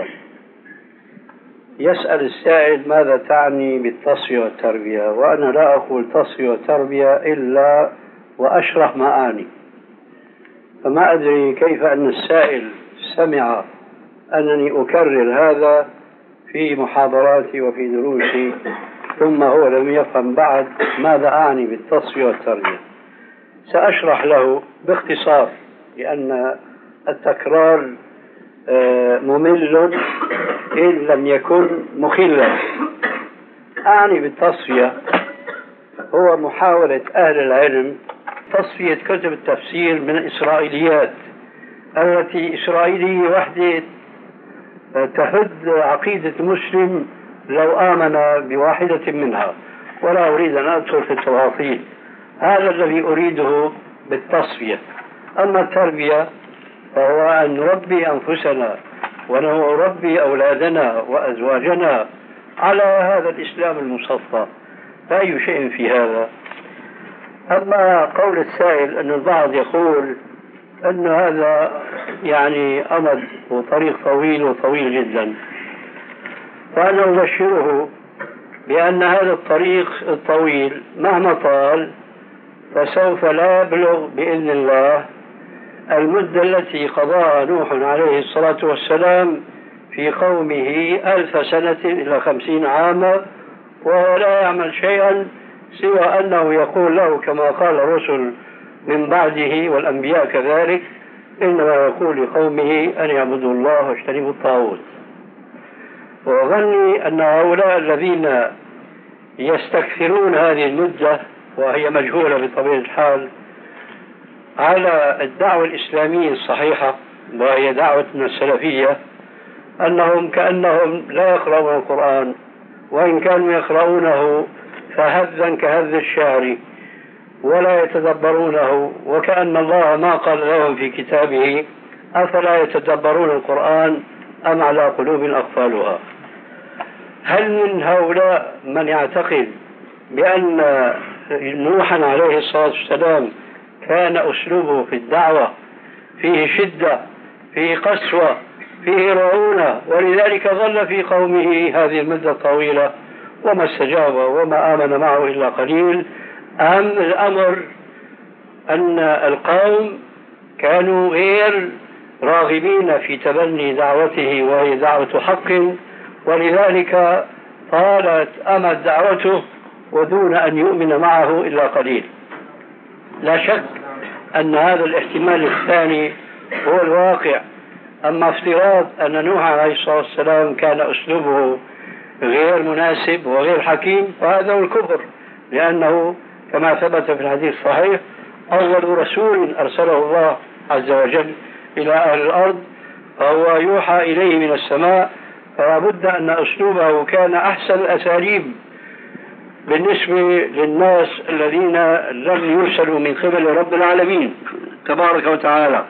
يسأل السائل ماذا تعني بالتصفية والتربية، وأنا لا أقول تصفية وتربية إلا وأشرح ما أعني. فما أدري كيف أن السائل سمع أنني أكرر هذا في محاضراتي وفي دروسي، ثم هو لم يفهم بعد ماذا أعني بالتصفية والتربية. سأشرح له باختصار، لأن التكرار ممل إن لم يكن مخلا. أعني بالتصفية هو محاولة أهل العلم تصفية كتب التفسير من الإسرائيليات التي إسرائيلية وحدة تهد عقيدة المسلم لو آمن بواحدة منها، ولا أريد أن أدخل في التفاصيل. هذا الذي أريده بالتصفية. أما التربية فهو أن نربي أنفسنا ونربي أولادنا وأزواجنا على هذا الإسلام المصفى، لا أي شيء في هذا. أما قول السائل أن البعض يقول أن هذا أمد وطريق طويل جدا، فأنا أبشره بأن هذا الطريق الطويل مهما طال فسوف لا يبلغ بإذن الله المدة التي قضاها نوح عليه الصلاة والسلام في قومه 1000 سنة إلى 50 عاما، وهو لا يعمل شيئا سوى أنه يقول له كما قال الرسل من بعده والأنبياء كذلك، إنما يقول لقومه أن يعبدوا الله واجتنبوا الطاغوت. وظني أن هؤلاء الذين يستكثرون هذه المدة وهي مجهولة بطبيعة الحال على الدعوة الإسلامية الصحيحة وهي دعوتنا السلفية، أنهم كأنهم لا يقرؤون القرآن، وإن كانوا يقرؤونه فهذا كهذ الشعر ولا يتدبرونه، وكأن الله ما قال لهم في كتابه أفلا يتدبرون القرآن أم على قلوب أقفالها. هل من هؤلاء من يعتقد بأن نوحا عليه الصلاة والسلام كان أسلوبه في الدعوة فيه شدة، فيه قسوة، فيه رعونة، ولذلك ظل في قومه هذه المدة الطويلة وما استجاب وما آمن معه إلا قليل؟ أهم الأمر أن القوم كانوا غير راغبين في تبني دعوته وهي دعوة حق، ولذلك طالت أمد دعوته ودون أن يؤمن معه إلا قليل. لا شك أن هذا الاحتمال الثاني هو الواقع. أما افتراض أن نوح عليه الصلاة والسلام كان أسلوبه غير مناسب وغير حكيم فهذا هو الكفر، لأنه كما ثبت في الحديث الصحيح أول رسول أرسله الله عز وجل إلى أهل الأرض فهو يوحى إليه من السماء، فلا بد أن أسلوبه كان أحسن الأساليب بالنسبة للناس الذين لم يرسلوا من قبل رب العالمين تبارك وتعالى.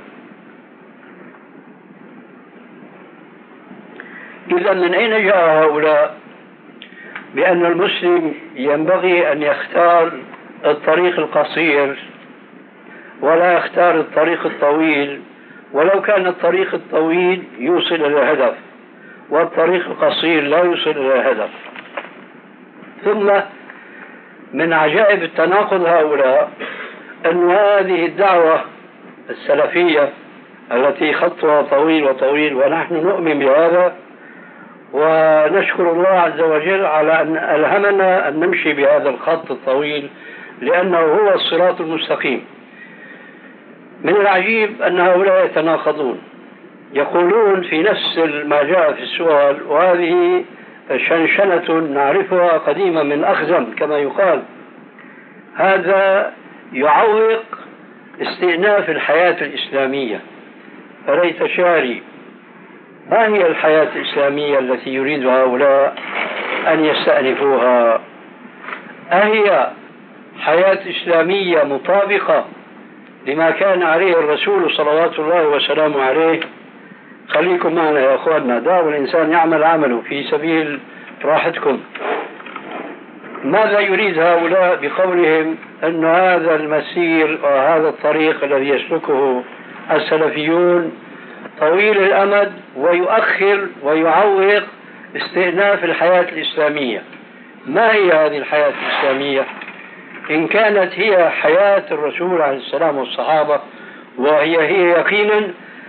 إذا من أين جاء هؤلاء بأن المسلم ينبغي أن يختار الطريق القصير ولا يختار الطريق الطويل، ولو كان الطريق الطويل يوصل إلى الهدف والطريق القصير لا يوصل إلى الهدف؟ ثم من عجائب التناقض هؤلاء أن هذه الدعوة السلفية التي خطها طويل وطويل ونحن نؤمن بهذا ونشكر الله عز وجل على أن ألهمنا أن نمشي بهذا الخط الطويل لأنه هو الصراط المستقيم. من العجيب أن هؤلاء يتناقضون، يقولون في نفس ما جاء في السؤال، وهذه شنشنة نعرفها قديما من أخزم كما يقال، هذا يعوق استئناف الحياة الإسلامية. فريت شعري، ما هي الحياة الإسلامية التي يريد هؤلاء أن يستأنفوها؟ أهي حياة إسلامية مطابقة لما كان عليه الرسول صلوات الله وسلامه عليه؟ خليكم معنا يا أخواننا، دعوا الإنسان يعمل عمله في سبيل راحتكم. ماذا يريد هؤلاء بقولهم أن هذا المسير وهذا الطريق الذي يسلكه السلفيون طويل الأمد ويؤخر ويعوق استئناف الحياة الإسلامية؟ ما هي هذه الحياة الإسلامية إن كانت هي حياة الرسول عليه السلام والصحابة وهي يقينا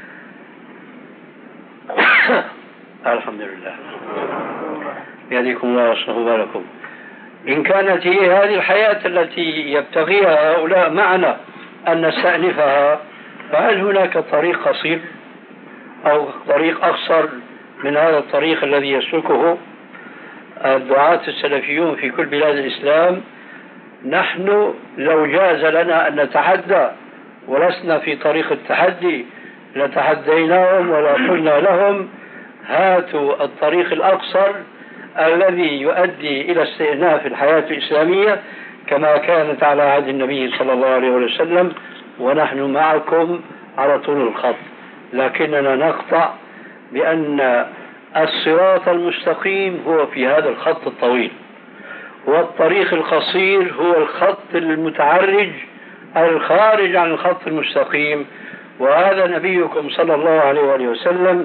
الحمد لله يهديكم الله ويصلح بالكم. إن كانت هي هذه الحياة التي يبتغيها هؤلاء معنا أن نستأنفها، فهل هناك طريق قصير أو طريق أقصر من هذا الطريق الذي يسلكه الدعاة السلفيون في كل بلاد الإسلام؟ نحن لو جاز لنا أن نتحدى ولسنا في طريق التحدي لتحديناهم ولا قلنا لهم هاتوا الطريق الأقصر الذي يؤدي إلى استئناف الحياة الإسلامية كما كانت على عهد النبي صلى الله عليه وسلم، ونحن معكم على طول الخط. لكننا نقطع بأن الصراط المستقيم هو في هذا الخط الطويل، والطريق القصير هو الخط المتعرج الخارج عن الخط المستقيم. وهذا نبيكم صلى الله عليه وسلم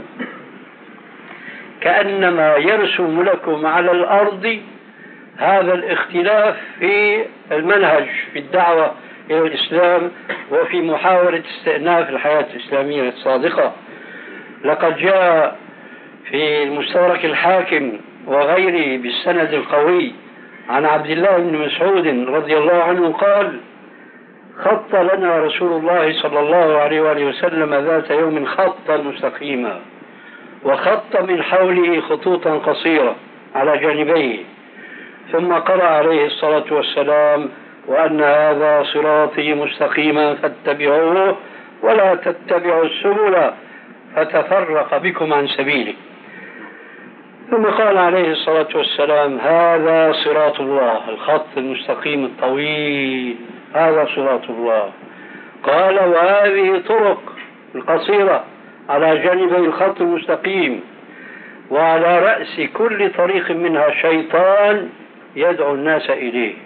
كأنما يرسم لكم على الأرض هذا الاختلاف في المنهج في الدعوة إلى الإسلام وفي محاولة استئناف الحياة الإسلامية الصادقة. لقد جاء في المستدرك الحاكم وغيره بالسند القوي عن عبد الله بن مسعود رضي الله عنه قال: خط لنا رسول الله صلى الله عليه وآله وسلم ذات يوم خطا مستقيما، وخط من حوله خطوطا قصيرة على جانبيه، ثم قرأ عليه الصلاة والسلام: وأن هذا صراطي مستقيما فاتبعوه ولا تتبعوا السبل فتفرق بكم عن سبيله. ثم قال عليه الصلاة والسلام: هذا صراط الله، الخط المستقيم الطويل، هذا صراط الله. قال: وهذه طرق القصيرة على جانبي الخط المستقيم، وعلى رأس كل طريق منها شيطان يدعو الناس إليه.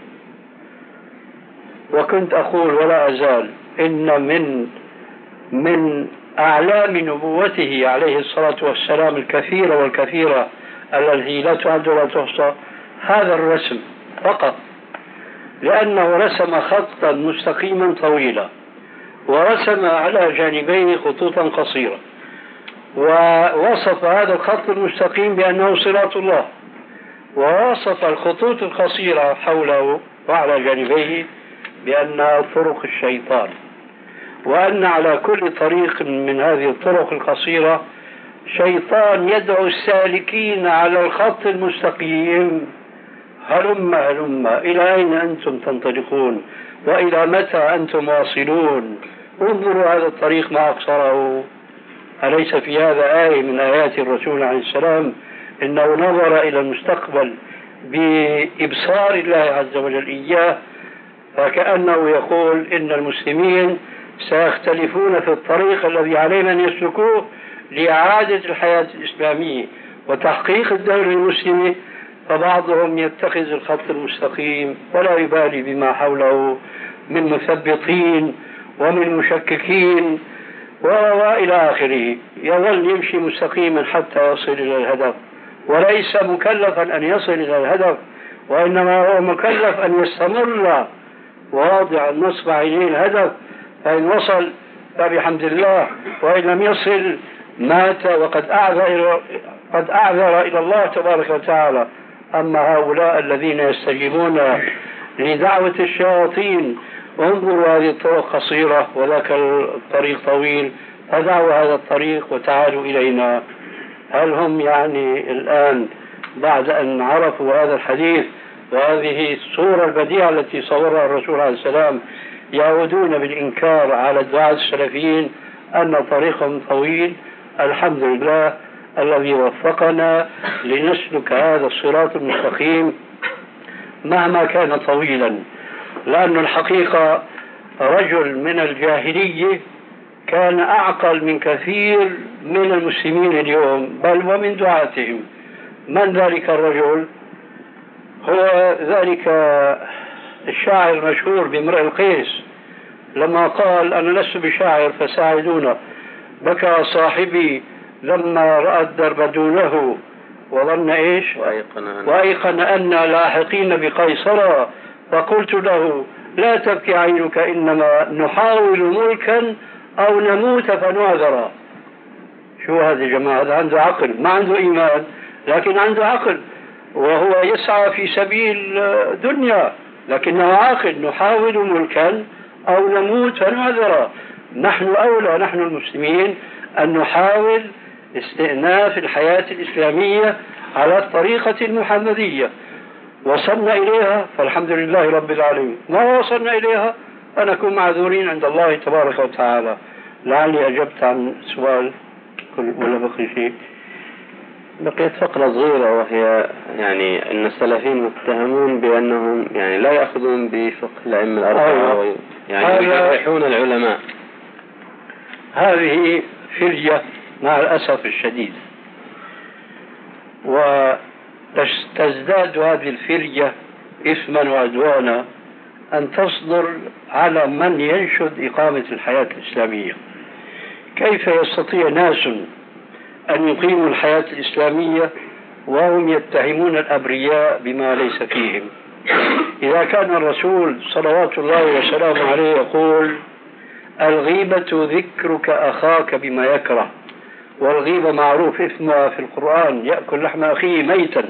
وكنت أقول ولا أزال إن من أعلام نبوته عليه الصلاة والسلام الكثيرة والكثيرة التي لا تعد ولا تحصى هذا الرسم فقط، لأنه رسم خطا مستقيما طويلا، ورسم على جانبيه خطوطا قصيرة، ووصف هذا الخط المستقيم بأنه صراط الله، ووصف الخطوط القصيرة حوله وعلى جانبيه بأنها طرق الشيطان، وأن على كل طريق من هذه الطرق القصيرة شيطان يدعو السالكين على الخط المستقيم: هلم هلم، إلى أين أنتم تنطلقون؟ وإلى متى أنتم واصلون؟ انظروا هذا الطريق ما أقصره. أليس في هذا آية من آيات الرسول عليه السلام؟ إنه نظر إلى المستقبل بإبصار الله عز وجل إياه، فكأنه يقول إن المسلمين سيختلفون في الطريق الذي عليهم أن يسلكوه لإعادة الحياة الإسلامية وتحقيق الدولة المسلمة، فبعضهم يتخذ الخط المستقيم ولا يبالي بما حوله من مثبطين ومن مشككين وإلى آخره، يظل يمشي مستقيما حتى يصل إلى الهدف، وليس مكلفا أن يصل إلى الهدف، وإنما هو مكلف أن يستمر واضعا نصب عينيه الهدف، فإن وصل فبحمد الله، وإن لم يصل مات وقد أعذر إلى الله تبارك وتعالى. أما هؤلاء الذين يستجيبون لدعوة الشياطين: انظروا هذه الطرق قصيرة وذاك الطريق طويل، فدعوا هذا الطريق وتعالوا إلينا. هل هم يعني الآن بعد أن عرفوا هذا الحديث وهذه الصورة البديعة التي صورها الرسول عليه السلام يعودون بالإنكار على الدعاة السلفيين أن طريقهم طويل؟ الحمد لله الذي وفقنا لنسلك هذا الصراط المستقيم مهما كان طويلا، لأن الحقيقة رجل من الجاهلية كان أعقل من كثير من المسلمين اليوم، بل ومن دعاتهم. من ذلك الرجل؟ هو ذلك الشاعر المشهور بامرئ القيس لما قال: أنا لست بشاعر فساعدونا، بكى صاحبي لما رأى الدرب دونه وظن إيش؟ وأيقن أن لاحقين بقيصر، فقلت له: لا تبكي عينك، إنما نحاول ملكا أو نموت فنعذر. شو هذا يا جماعة؟ هذا عنده عقل، ما عنده إيمان لكن عنده عقل، وهو يسعى في سبيل دنيا لكنه عاقل. نحاول ملكا أو نموت فنعذر. نحن أولى، نحن المسلمين، أن نحاول استئناف الحياة الإسلامية على الطريقة المحمدية. وصلنا إليها فالحمد لله رب العالمين، ما وصلنا إليها فنكون معذورين عند الله تبارك وتعالى. لعلي أجبت عن سؤال ولا بقي شيء؟ بقيت فقرة صغيرة، وهي يعني أن السلفيين متهمون بأنهم يعني لا يأخذون بفقه الأئمة الأربعة، يعني يجرحون العلماء. هذه فرجة مع الأسف الشديد، وتزداد هذه الفرجة إثما وعدوانا أن تصدر على من ينشد إقامة الحياة الإسلامية. كيف يستطيع ناس أن يقيموا الحياة الإسلامية وهم يتهمون الأبرياء بما ليس فيهم؟ إذا كان الرسول صلوات الله وسلامه عليه يقول: الغيبة ذكرك أخاك بما يكره، والغيبة معروف إثمها في القرآن: يأكل لحم أخيه ميتا.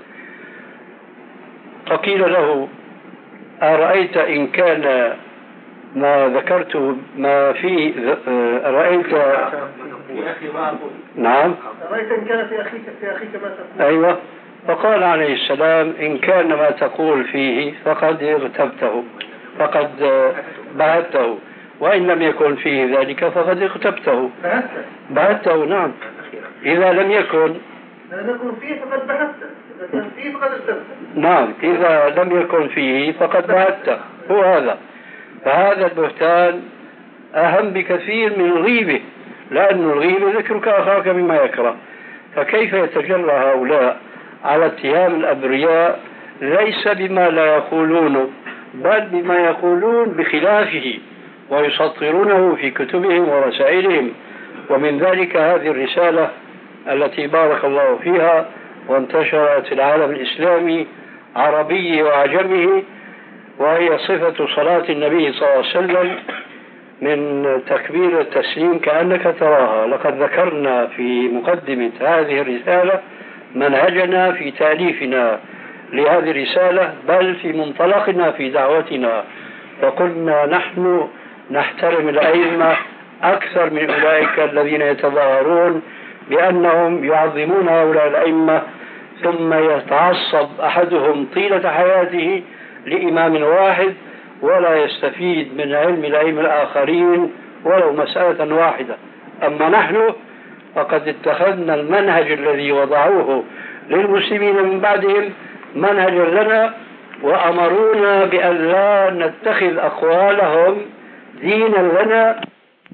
فقيل له: أرأيت إن كان ما ذكرته ما فيه رأيت؟ نعم. رأيت إن كان في أخيك ما تقول؟ أيوة. فقال عليه السلام: إن كان ما تقول فيه فقد اغتبته، فقد بهته، وإن لم يكن فيه ذلك فقد اغتبته. بهته، نعم. إذا لم يكن فيه فقد بهته، إذا كان فيه فقد اغتبته. نعم، إذا لم يكن فيه فقد بهته، هو هذا. فهذا البهتان أهم بكثير من الغيبة، لأن الغيبة ذكرك أخاك بما يكره. فكيف يتجرى هؤلاء على اتهام الأبرياء ليس بما لا يقولون، بل بما يقولون بخلافه ويسطرونه في كتبهم ورسائلهم. ومن ذلك هذه الرسالة التي بارك الله فيها وانتشرت في العالم الإسلامي عربي وعجمه، وهي صفة صلاة النبي صلى الله عليه وسلم من تكبير التسليم كأنك تراها. لقد ذكرنا في مقدمة هذه الرسالة منهجنا في تأليفنا لهذه الرسالة، بل في منطلقنا في دعوتنا، وقلنا نحن نحترم الأئمة أكثر من أولئك الذين يتظاهرون بأنهم يعظمون هؤلاء الأئمة، ثم يتعصب أحدهم طيلة حياته لإمام واحد ولا يستفيد من علم الأئمة الآخرين ولو مسألة واحدة. أما نحن فقد اتخذنا المنهج الذي وضعوه للمسلمين من بعدهم منهجا لنا، وأمرونا بأن لا نتخذ أقوالهم دينا لنا،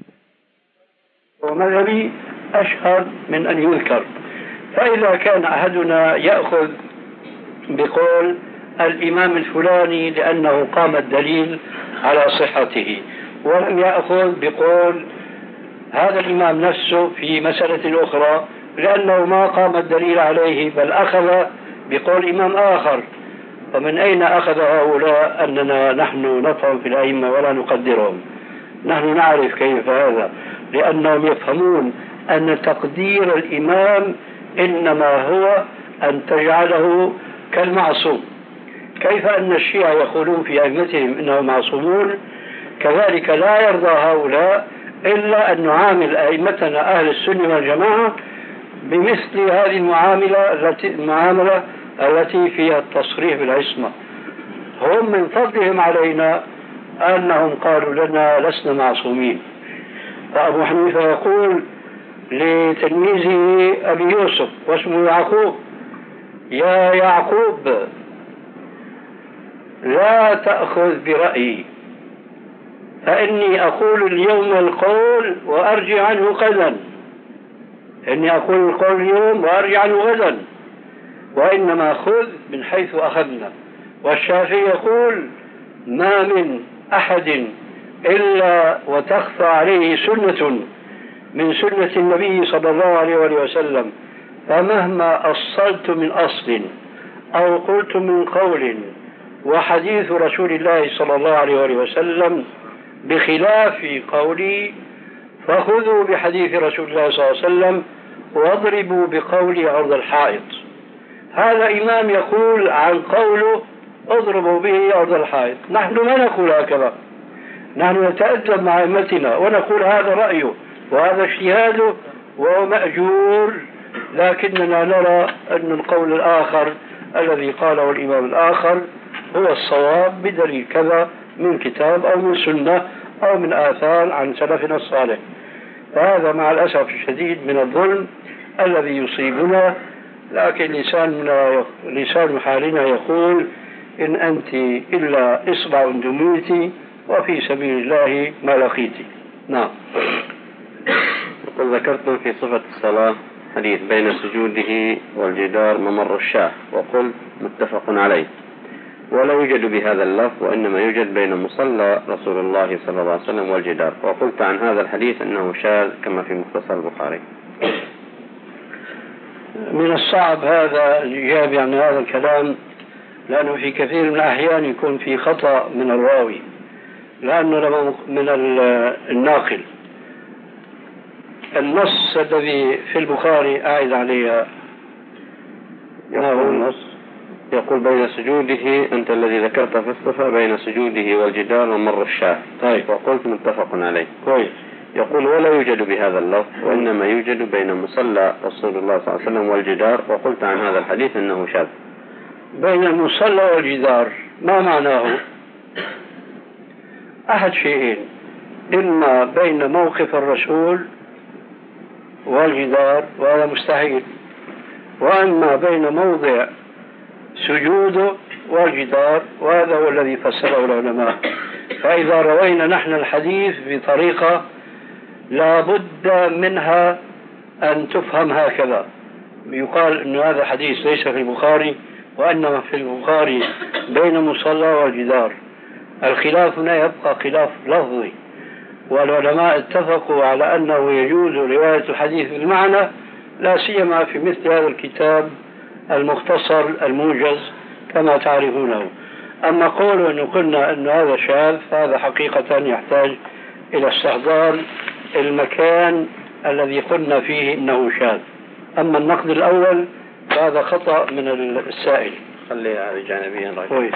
ومذهبي أشهر من أن يذكر. فإذا كان أحدنا يأخذ بقول الإمام الفلاني لأنه قام الدليل على صحته، ولم يأخذ بقول هذا الإمام نفسه في مسألة أخرى لأنه ما قام الدليل عليه، بل أخذ بقول إمام آخر، فمن أين أخذ هؤلاء أننا نحن نطعن في الأئمة ولا نقدرهم؟ نحن نعرف كيف هذا، لأنهم يفهمون أن تقدير الإمام إنما هو أن تجعله كالمعصوم. كيف أن الشيعة يقولون في أئمتهم إنهم معصومون، كذلك لا يرضى هؤلاء إلا أن نعامل أئمتنا أهل السنة والجماعة بمثل هذه المعاملة التي فيها التصريح بالعصمة. هم من فضلهم علينا أنهم قالوا لنا لسنا معصومين. فأبو حنيفة يقول لتلميذه أبي يوسف واسمه يعقوب: يا يعقوب لا تأخذ برأيي، فإني أقول اليوم القول وأرجع عنه غدا، إني أقول القول اليوم وأرجع عنه غدا، وإنما خذ من حيث أخذنا. والشافعي يقول: ما من أحد إلا وتخفى عليه سنة من سنة النبي صلى الله عليه وسلم، فمهما أصلت من أصل أو قلت من قول وحديث رسول الله صلى الله عليه وسلم بخلاف قولي فخذوا بحديث رسول الله صلى الله عليه وسلم واضربوا بقولي عرض الحائط. هذا إمام يقول عن قوله اضربوا به عرض الحائط. نحن ما نقول هكذا، نحن نتأدب مع أئمتنا ونقول هذا رأيه وهذا اجتهاده وهو مأجور، لكننا نرى أن القول الآخر الذي قاله الإمام الآخر هو الصواب بدليل كذا من كتاب أو من سنة أو من آثار عن سلفنا الصالح. فهذا مع الأسف الشديد من الظلم الذي يصيبنا، لكن لسان حالنا يقول: إن أنت إلا إصبع دميتي وفي سبيل الله ما لقيتي. نعم. وقد ذكرتم في صفة الصلاة حديث بين سجوده والجدار ممر الشاة، وقلت متفق عليه، ولا يوجد بهذا اللفظ، وإنما يوجد بين مصلى رسول الله صلى الله عليه وسلم والجدار. وقلت عن هذا الحديث أنه شاذ كما في مختصر البخاري. من الصعب هذا الإجابة عن هذا الكلام، لأنه في كثير من الأحيان يكون في خطأ من الراوي، لأنه من الناقل. النص الذي في البخاري أعد عليها، يقول بين سجوده، أنت الذي ذكرت في الصفة بين سجوده والجدار ومر الشاة. طيب. وقلت متفق عليه. كويس. يقول ولا يوجد بهذا اللفظ، وإنما يوجد بين مصلى رسول الله صلى الله عليه وسلم والجدار، وقلت عن هذا الحديث أنه شاذ. بين المصلى والجدار ما معناه؟ أحد شيئين، إما بين موقف الرسول والجدار وهذا مستحيل، وأما بين موضع سجوده والجدار وهذا هو الذي فسره العلماء. فإذا روينا نحن الحديث بطريقة لا بد منها أن تفهم هكذا، يقال أن هذا حديث ليس في البخاري وإنما في البخاري بين مصلى والجدار. الخلاف هنا يبقى خلاف لفظي، والعلماء اتفقوا على أنه يجوز رواية الحديث بالمعنى، لا سيما في مثل هذا الكتاب المختصر الموجز كما تعرفونه. أما قولوا أنه قلنا أن هذا شاذ فهذا حقيقة يحتاج إلى استحضار المكان الذي قلنا فيه إنه شاذ. أما النقد الأول فهذا خطأ من السائل. خلي هذا جانبيا كويس.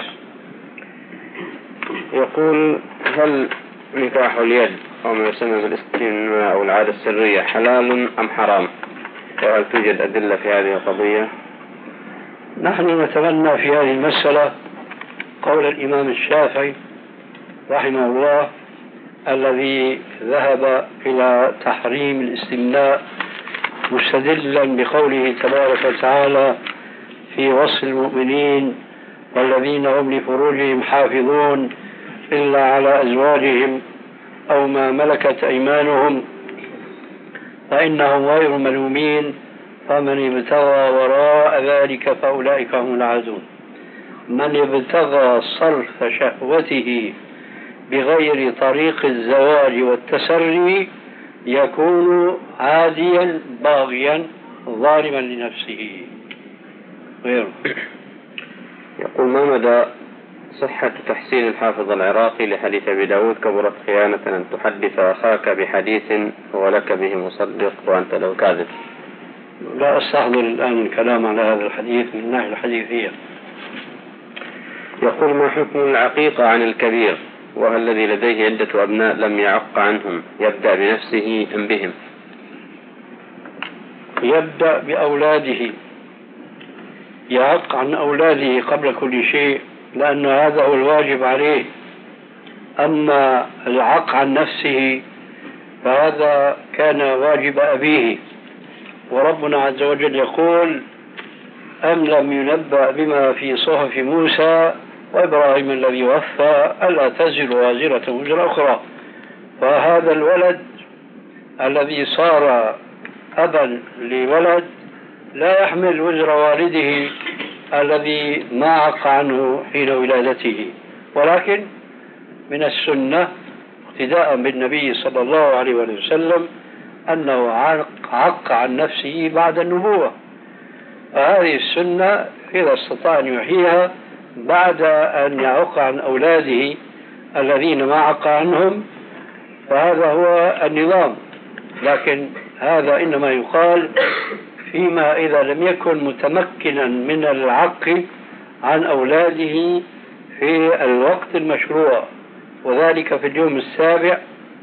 يقول هل نكاح اليد أو ما يسمى بالاستماع أو العادة السرية حلال أم حرام؟ وهل توجد أدلة في هذه القضية؟ نحن نتمنى في هذه المسألة قول الإمام الشافعي رحمه الله الذي ذهب إلى تحريم الاستمناء مستدلا بقوله تبارك وتعالى في وصف المؤمنين والذين هم لفروجهم حافظون إلا على أزواجهم أو ما ملكت أيمانهم فإنهم غير ملومين فمن ابتغى وراء ذلك فأولئك هم العادون. من ابتغى صرف شهوته بغير طريق الزواج والتسري يكون عاديا باغيا ظالما لنفسه. غيره. يقول ما مدى صحة تحسين الحافظ العراقي لحديث أبي داود كبرت خيانة أن تحدث أخاك بحديث هو لك به مصدق وأنت له كاذب؟ لا أستحضر الآن الكلام على هذا الحديث من الناحية الحديثية. يقول ما حكم العقيقة عن الكبير، وهل الذي لديه عدة أبناء لم يعق عنهم يبدأ بنفسه أم بهم؟ يبدأ بأولاده، يعق عن أولاده قبل كل شيء لأن هذا هو الواجب عليه. أما العق عن نفسه فهذا كان واجب أبيه، وربنا عز وجل يقول أم لم ينبأ بما في صحف موسى وإبراهيم الذي وفى ألا تزر وازرة وزر أخرى. فهذا الولد الذي صار أبا لولد لا يحمل وزر والده الذي ما عق عنه حين ولادته، ولكن من السنة اقتداء بالنبي صلى الله عليه وسلم أنه عق عن نفسه بعد النبوة. فهذه السنة إذا استطاع أن يحييها بعد أن يعق عن أولاده الذين ما عق عنهم فهذا هو النظام. لكن هذا إنما يقال فيما إذا لم يكن متمكنا من العق عن أولاده في الوقت المشروع، وذلك في اليوم السابع.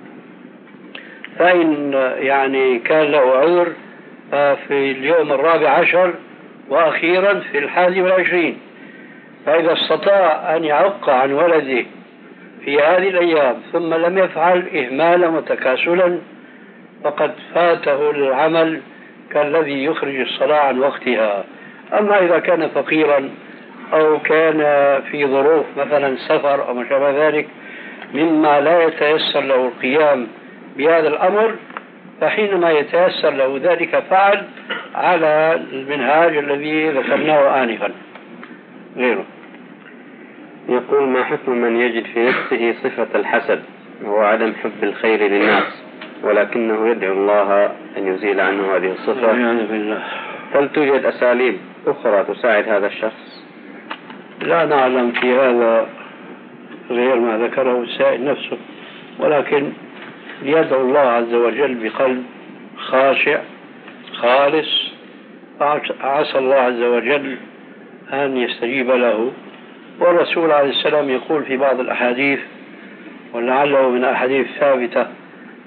فإن يعني كان له عذر في اليوم 14 وأخيرا في 21. فإذا استطاع أن يعق عن ولده في هذه الأيام ثم لم يفعل إهمالا وتكاسلا فقد فاته العمل كالذي يخرج الصلاة عن وقتها. أما إذا كان فقيرا أو كان في ظروف مثلا سفر أو ما شابه ذلك مما لا يتيسر له القيام بهذا الأمر فحينما يتيسر له ذلك فعل على المنهاج الذي ذكرناه آنفا. غيره. يقول ما حكم من يجد في نفسه صفة الحسد وهو عدم حب الخير للناس ولكنه يدعو الله أن يزيل عنه هذه الصفة؟ هل توجد أساليب أخرى تساعد هذا الشخص؟ لا نعلم في هذا غير ما ذكره السائل نفسه، ولكن يدعو الله عز وجل بقلب خاشع خالص عسى الله عز وجل أن يستجيب له. والرسول عليه السلام يقول في بعض الأحاديث ولعله من أحاديث ثابتة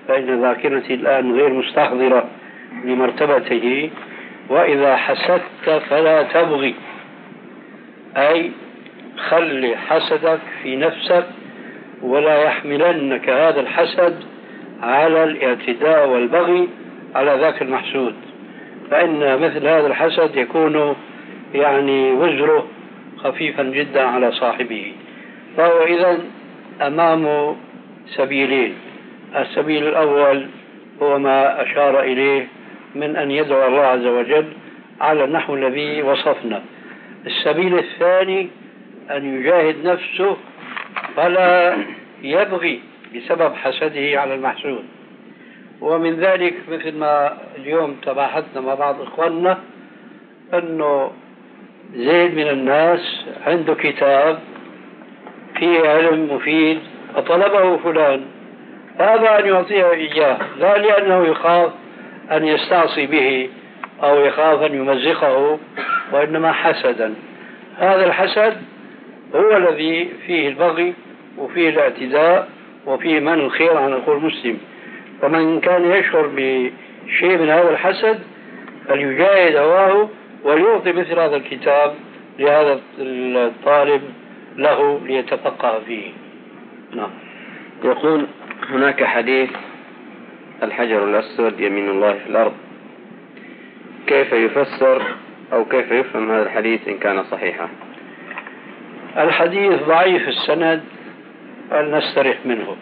فإن ذاكرتي الآن غير مستحضرة لمرتبته. وإذا حسدت فلا تبغي، أي خلي حسدك في نفسك ولا يحملنك هذا الحسد على الاعتداء والبغي على ذاك المحسود، فإن مثل هذا الحسد يكون وزره خفيفا جدا على صاحبه. فهو إذن أمامه سبيلين: السبيل الأول هو ما أشار إليه من أن يدعو الله عز وجل على النحو الذي وصفنا. السبيل الثاني أن يجاهد نفسه فلا يبغي بسبب حسده على المحسود. ومن ذلك مثل ما اليوم تباحثنا مع بعض إخواننا أنه زيد من الناس عنده كتاب فيه علم مفيد فطلبه فلان، هذا أن يعطيه إياه لا لأنه يخاف أن يستعصي به أو يخاف أن يمزقه، وإنما حسدا. هذا الحسد هو الذي فيه البغي وفيه الاعتداء وفيه من الخير عن أخوه المسلم. فمن كان يشعر بشيء من هذا الحسد فليجاهد هواه وليعطي مثل هذا الكتاب لهذا الطالب له ليتفقه فيه. نعم. يقول: هناك حديث الحجر الأسود يمين الله في الأرض، كيف يفسر أو كيف يفهم هذا الحديث إن كان صحيحا؟ الحديث ضعيف السند، فلنسترح منه.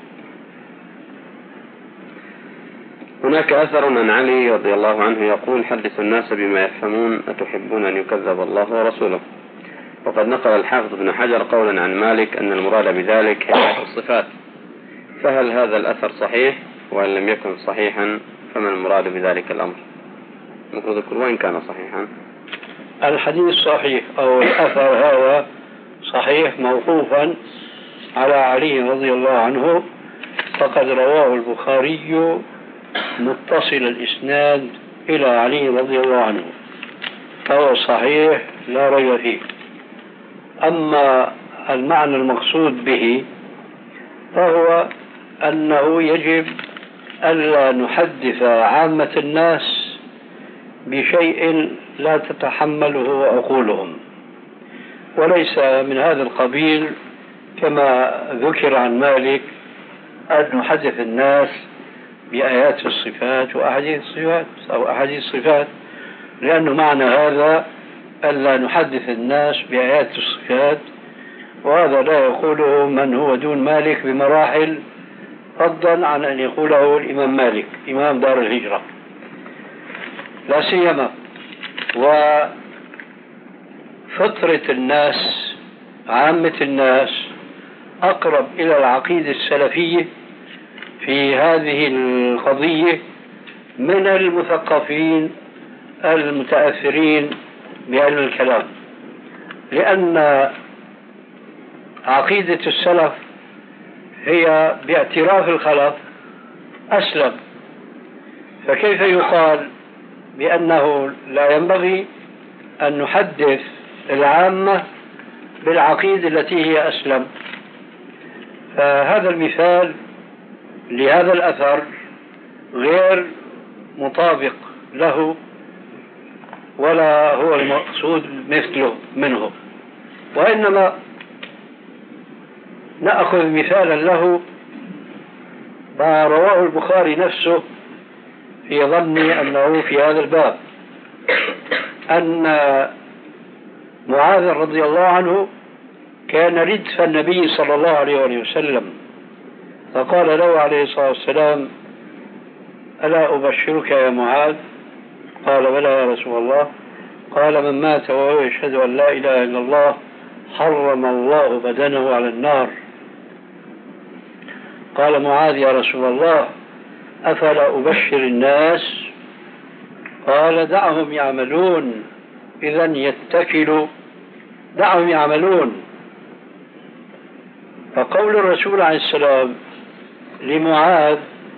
هناك أثر عن علي رضي الله عنه يقول: حدث الناس بما يفهمون أتحبون أن يكذب الله ورسوله. وقد نقل الحافظ ابن حجر قولا عن مالك أن المراد بذلك هي الصفات، فهل هذا الأثر صحيح؟ وإن لم يكن صحيحا فما المراد بذلك الأمر؟ المفروض يكون وإن كان صحيحا. الحديث صحيح أو الأثر هذا صحيح موقوفا على علي رضي الله عنه، فقد رواه البخاري متصل الإسناد إلى علي رضي الله عنه، فهو صحيح لا ريب فيه. أما المعنى المقصود به فهو أنه يجب ألا نحدث عامة الناس بشيء لا تتحمله عقولهم، وليس من هذا القبيل كما ذكر عن مالك أن نحدث الناس بآيات الصفات وأحاديث الصفات أو أحاديث الصفات، لأنه معنى هذا ألا نحدث الناس بآيات الصفات، وهذا لا يقوله من هو دون مالك بمراحل، فضلا عن أن يقوله الإمام مالك إمام دار الهجرة. لا سيما وفطرة الناس عامة الناس أقرب إلى العقيدة السلفية في هذه القضية من المثقفين المتأثرين بعلم الكلام، لأن عقيدة السلف هي باعتراف الخلف أسلم، فكيف يقال بأنه لا ينبغي أن نحدث العامة بالعقيدة التي هي أسلم؟ فهذا المثال لهذا الأثر غير مطابق له ولا هو المقصود مثله منه، وإنما نأخذ مثالا له ما رواه البخاري نفسه في ظني أنه في هذا الباب، أن معاذ رضي الله عنه كان ردف النبي صلى الله عليه وسلم، فقال له عليه الصلاة والسلام: ألا أبشرك يا معاذ؟ قال: بلى يا رسول الله. قال: من مات وهو يشهد أن لا إله إلا الله حرم الله بدنه على النار. قال معاذ: يا رسول الله أفلا أبشر الناس؟ قال: دعهم يعملون، إذن يتكلوا، دعهم يعملون. فقول الرسول عليه السلام لمعاذ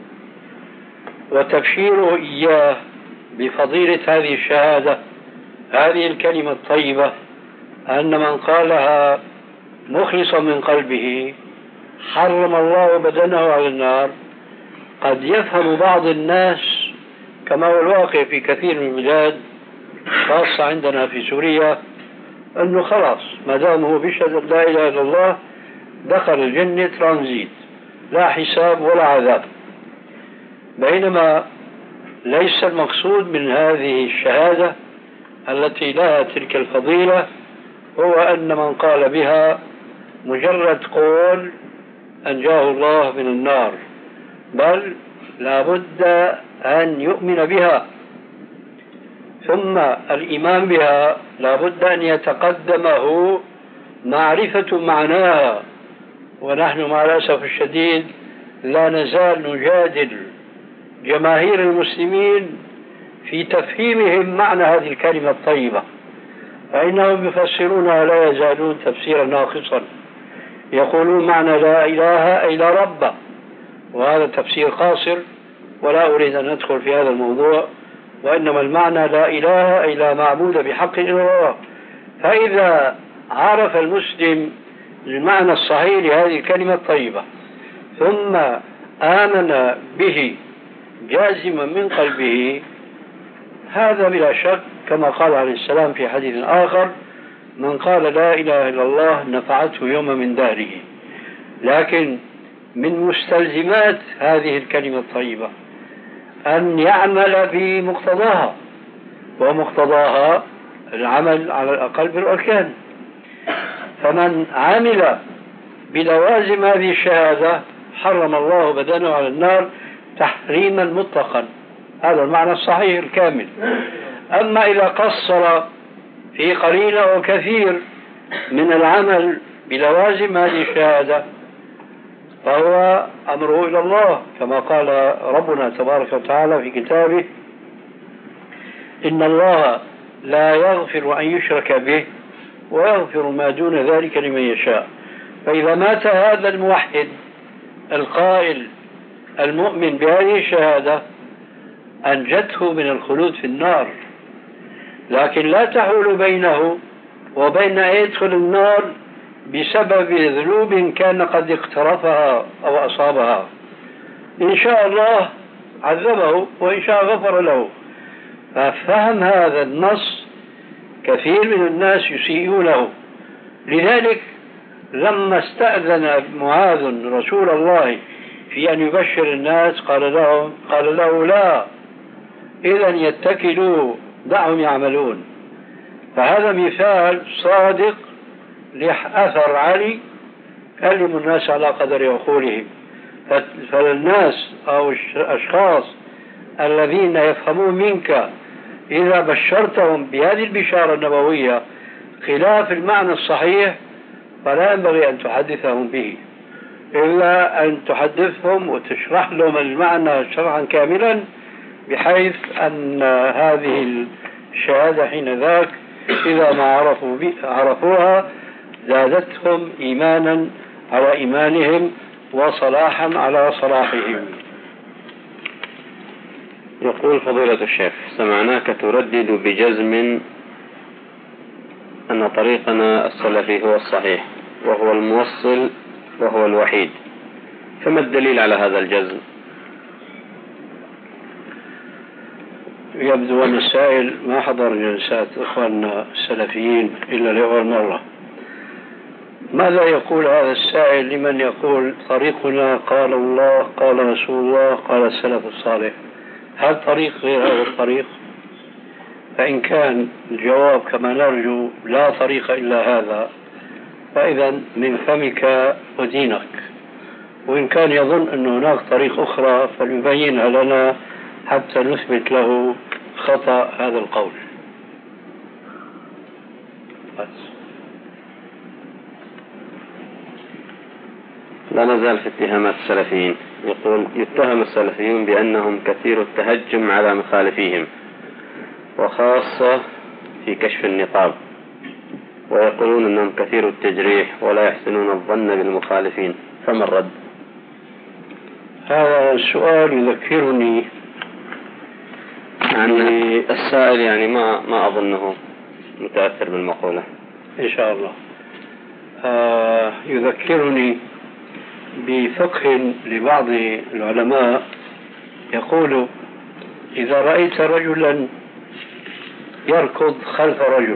وتبشيره إياه بفضيلة هذه الشهادة، هذه الكلمة الطيبة، أن من قالها مخلصا من قلبه حرم الله بدنه على النار، قد يفهم بعض الناس كما هو الواقع في كثير من البلاد خاصة عندنا في سوريا أنه خلاص ما دام هو بيشهد أن لا إله إلا الله دخل الجنة ترانزيت لا حساب ولا عذاب، بينما ليس المقصود من هذه الشهادة التي لها تلك الفضيلة هو أن من قال بها مجرد قول أنجاه الله من النار، بل لا بد أن يؤمن بها، ثم الإيمان بها لا بد أن يتقدمه معرفة معناها. ونحن مع الأسف الشديد لا نزال نجادل جماهير المسلمين في تفهيمهم معنى هذه الكلمة الطيبة، فإنهم يفسرونها لا يزالون تفسيرا ناقصا، يقولون معنى لا إله أي لا رب، وهذا تفسير قاصر ولا أريد أن أدخل في هذا الموضوع، وإنما المعنى لا إله أي لا معبود بحق إلا الله. فإذا عرف المسلم المعنى الصحيح لهذه الكلمة الطيبة ثم آمن به جازما من قلبه، هذا بلا شك كما قال عليه السلام في حديث آخر: من قال لا إله إلا الله نفعته يوم من دهره. لكن من مستلزمات هذه الكلمة الطيبة أن يعمل بمقتضاها، ومقتضاها العمل على الأقل بالأركان. فمن عمل بلوازم هذه الشهادة حرم الله بدنه على النار تحريما مطلقا، هذا المعنى الصحيح الكامل. أما إذا قصر في قليل أو كثير من العمل بلوازم هذه الشهادة فهو أمره إلى الله، كما قال ربنا تبارك وتعالى في كتابه: إن الله لا يغفر أن يشرك به ويغفر ما دون ذلك لمن يشاء. فإذا مات هذا الموحد القائل المؤمن بهذه الشهادة أنجته من الخلود في النار، لكن لا تحول بينه وبين أن يدخل النار بسبب ذنوب كان قد اقترفها أو أصابها. إن شاء الله عذبه وإن شاء غفر له. ففهم هذا النص كثير من الناس يسيئونه. لذلك لما استأذن معاذ رسول الله في أن يبشر الناس قال له: لا، إذن يتكلوا، دعهم يعملون. فهذا مثال صادق لأثر علي: كلم الناس على قدر عقولهم. فالناس أو الأشخاص الذين يفهمون منك إذا بشرتهم بهذه البشارة النبوية خلاف المعنى الصحيح فلا ينبغي أن تحدثهم به، إلا أن تحدثهم وتشرح لهم المعنى شرحا كاملا، بحيث أن هذه الشهادة حين ذاك إذا ما عرفوها زادتهم إيمانا على إيمانهم وصلاحا على صلاحهم. يقول فضيلة الشيخ: سمعناك تردد بجزم أن طريقنا السلفي هو الصحيح وهو الموصل وهو الوحيد، فما الدليل على هذا الجزم؟ يبدو أن السائل ما حضر جلسات إخواننا السلفيين إلا لأول مرة. ماذا يقول هذا السائل لمن يقول طريقنا قال الله قال رسول الله قال السلف الصالح؟ هل طريق غير هذا الطريق؟ فإن كان الجواب كما نرجو لا طريق إلا هذا، فإذا من فمك ودينك. وإن كان يظن أن هناك طريق أخرى فليبينها لنا حتى نثبت له خطأ هذا القول. لا نزال في اتهامات السلفيين. يقول: يتهم السلفيون بأنهم كثير التهجم على مخالفيهم وخاصة في كشف النقاب، ويقولون أنهم كثير التجريح ولا يحسنون الظن بالمخالفين، فما الرد؟ هذا السؤال يذكرني يعني السائل يعني ما أظنه متأثر بالمقولة إن شاء الله. يذكرني بفقه لبعض العلماء يقول: إذا رأيت رجلا يركض خلف رجل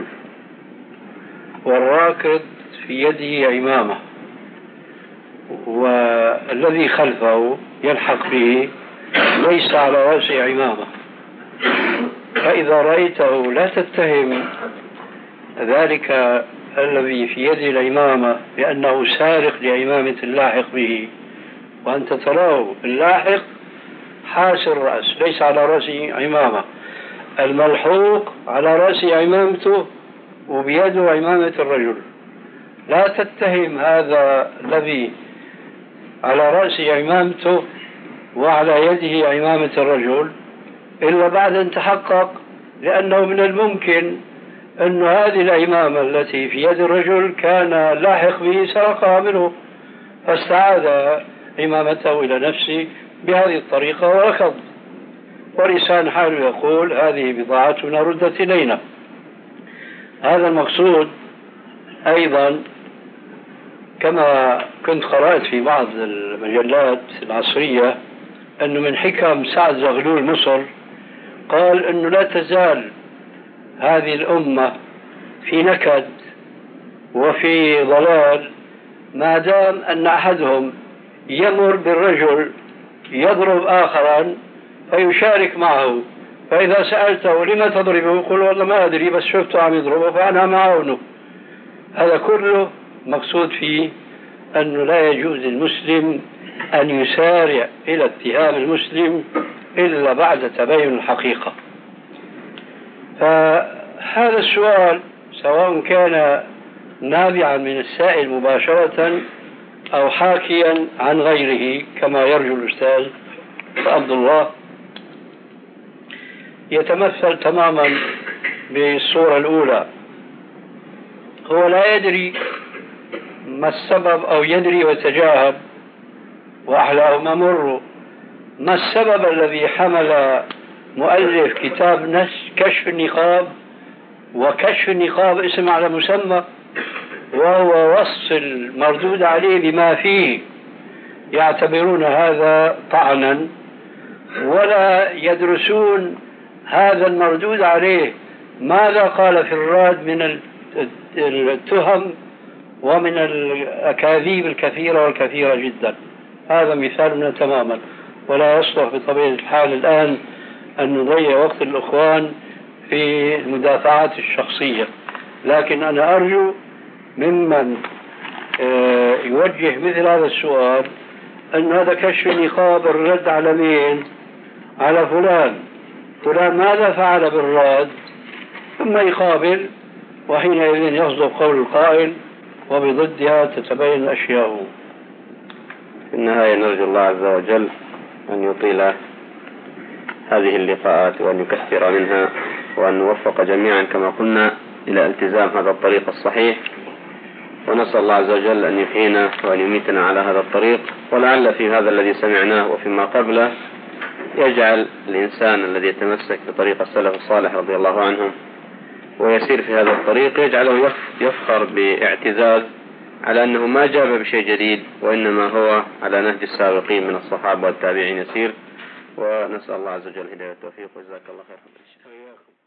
والراكض في يده عمامة والذي خلفه يلحق به ليس على رأسه عمامة، فإذا رأيته لا تتهم ذلك الذي في يده العمامة بأنه سارق لعمامة اللاحق به، وأنت تراه اللاحق حاس الرأس ليس على رأسه عمامة، الملحوق على رأسه عمامته وبيده عمامة الرجل. لا تتهم هذا الذي على رأسه عمامته وعلى يده عمامة الرجل إلا بعد أن تحقق، لأنه من الممكن أن هذه العمامة التي في يد الرجل كان لاحق به سرقها منه فاستعاد عمامته إلى نفسه بهذه الطريقة وركض، ولسان حاله يقول: هذه بضاعتنا ردت إلينا. هذا المقصود. أيضا كما كنت قرأت في بعض المجلات العصرية أنه من حكم سعد زغلول مصر قال أنه لا تزال هذه الأمة في نكد وفي ضلال ما دام أن أحدهم يمر بالرجل يضرب آخرا فيشارك معه، فإذا سألته: لما تضربه؟ يقول: والله ما أدري بس شفته عم يضربه فأنا معاونه. هذا كله مقصود فيه أنه لا يجوز للمسلم أن يسارع إلى اتهام المسلم إلا بعد تبين الحقيقة. فهذا السؤال سواء كان نابعا من السائل مباشرة أو حاكيا عن غيره كما يرجو الأستاذ عبد الله، يتمثل تماما بالصورة الأولى. هو لا يدري ما السبب أو يدري ويتجاهل، وأحلاهما مر. ما السبب الذي حمل مؤلف كتاب كشف النقاب، وكشف النقاب اسم على مسمى، وهو وصف المردود عليه بما فيه، يعتبرون هذا طعنا ولا يدرسون هذا المردود عليه ماذا قال في الراد من التهم ومن الأكاذيب الكثيرة والكثيرة جدا. هذا مثالنا تماما، ولا يصلح بطبيعة الحال الآن أن نضيع وقت الإخوان في المدافعات الشخصية، لكن أنا أرجو ممن يوجه مثل هذا السؤال أن هذا كشف النقاب الرد على مين؟ على فلان ماذا فعل بالراد، ثم يقابل، وحينئذ يصدق قول القائل وبضدها تتبين الأشياء. في النهاية نرجو الله عز وجل أن يطيل هذه اللقاءات وأن يكثر منها، وأن نوفق جميعا كما قلنا إلى التزام هذا الطريق الصحيح، ونسأل الله عز وجل أن يحيينا وأن يميتنا على هذا الطريق، ولعل في هذا الذي سمعناه وفيما قبله يجعل الإنسان الذي يتمسك بطريق السلف الصالح رضي الله عنهم ويسير في هذا الطريق يجعله يفخر باعتزاز على أنه ما جاب بشيء جديد، وإنما هو على نهج السابقين من الصحابة والتابعين يسير. ونسأل الله عز وجل هداية التوفيق، وجزاك الله خير.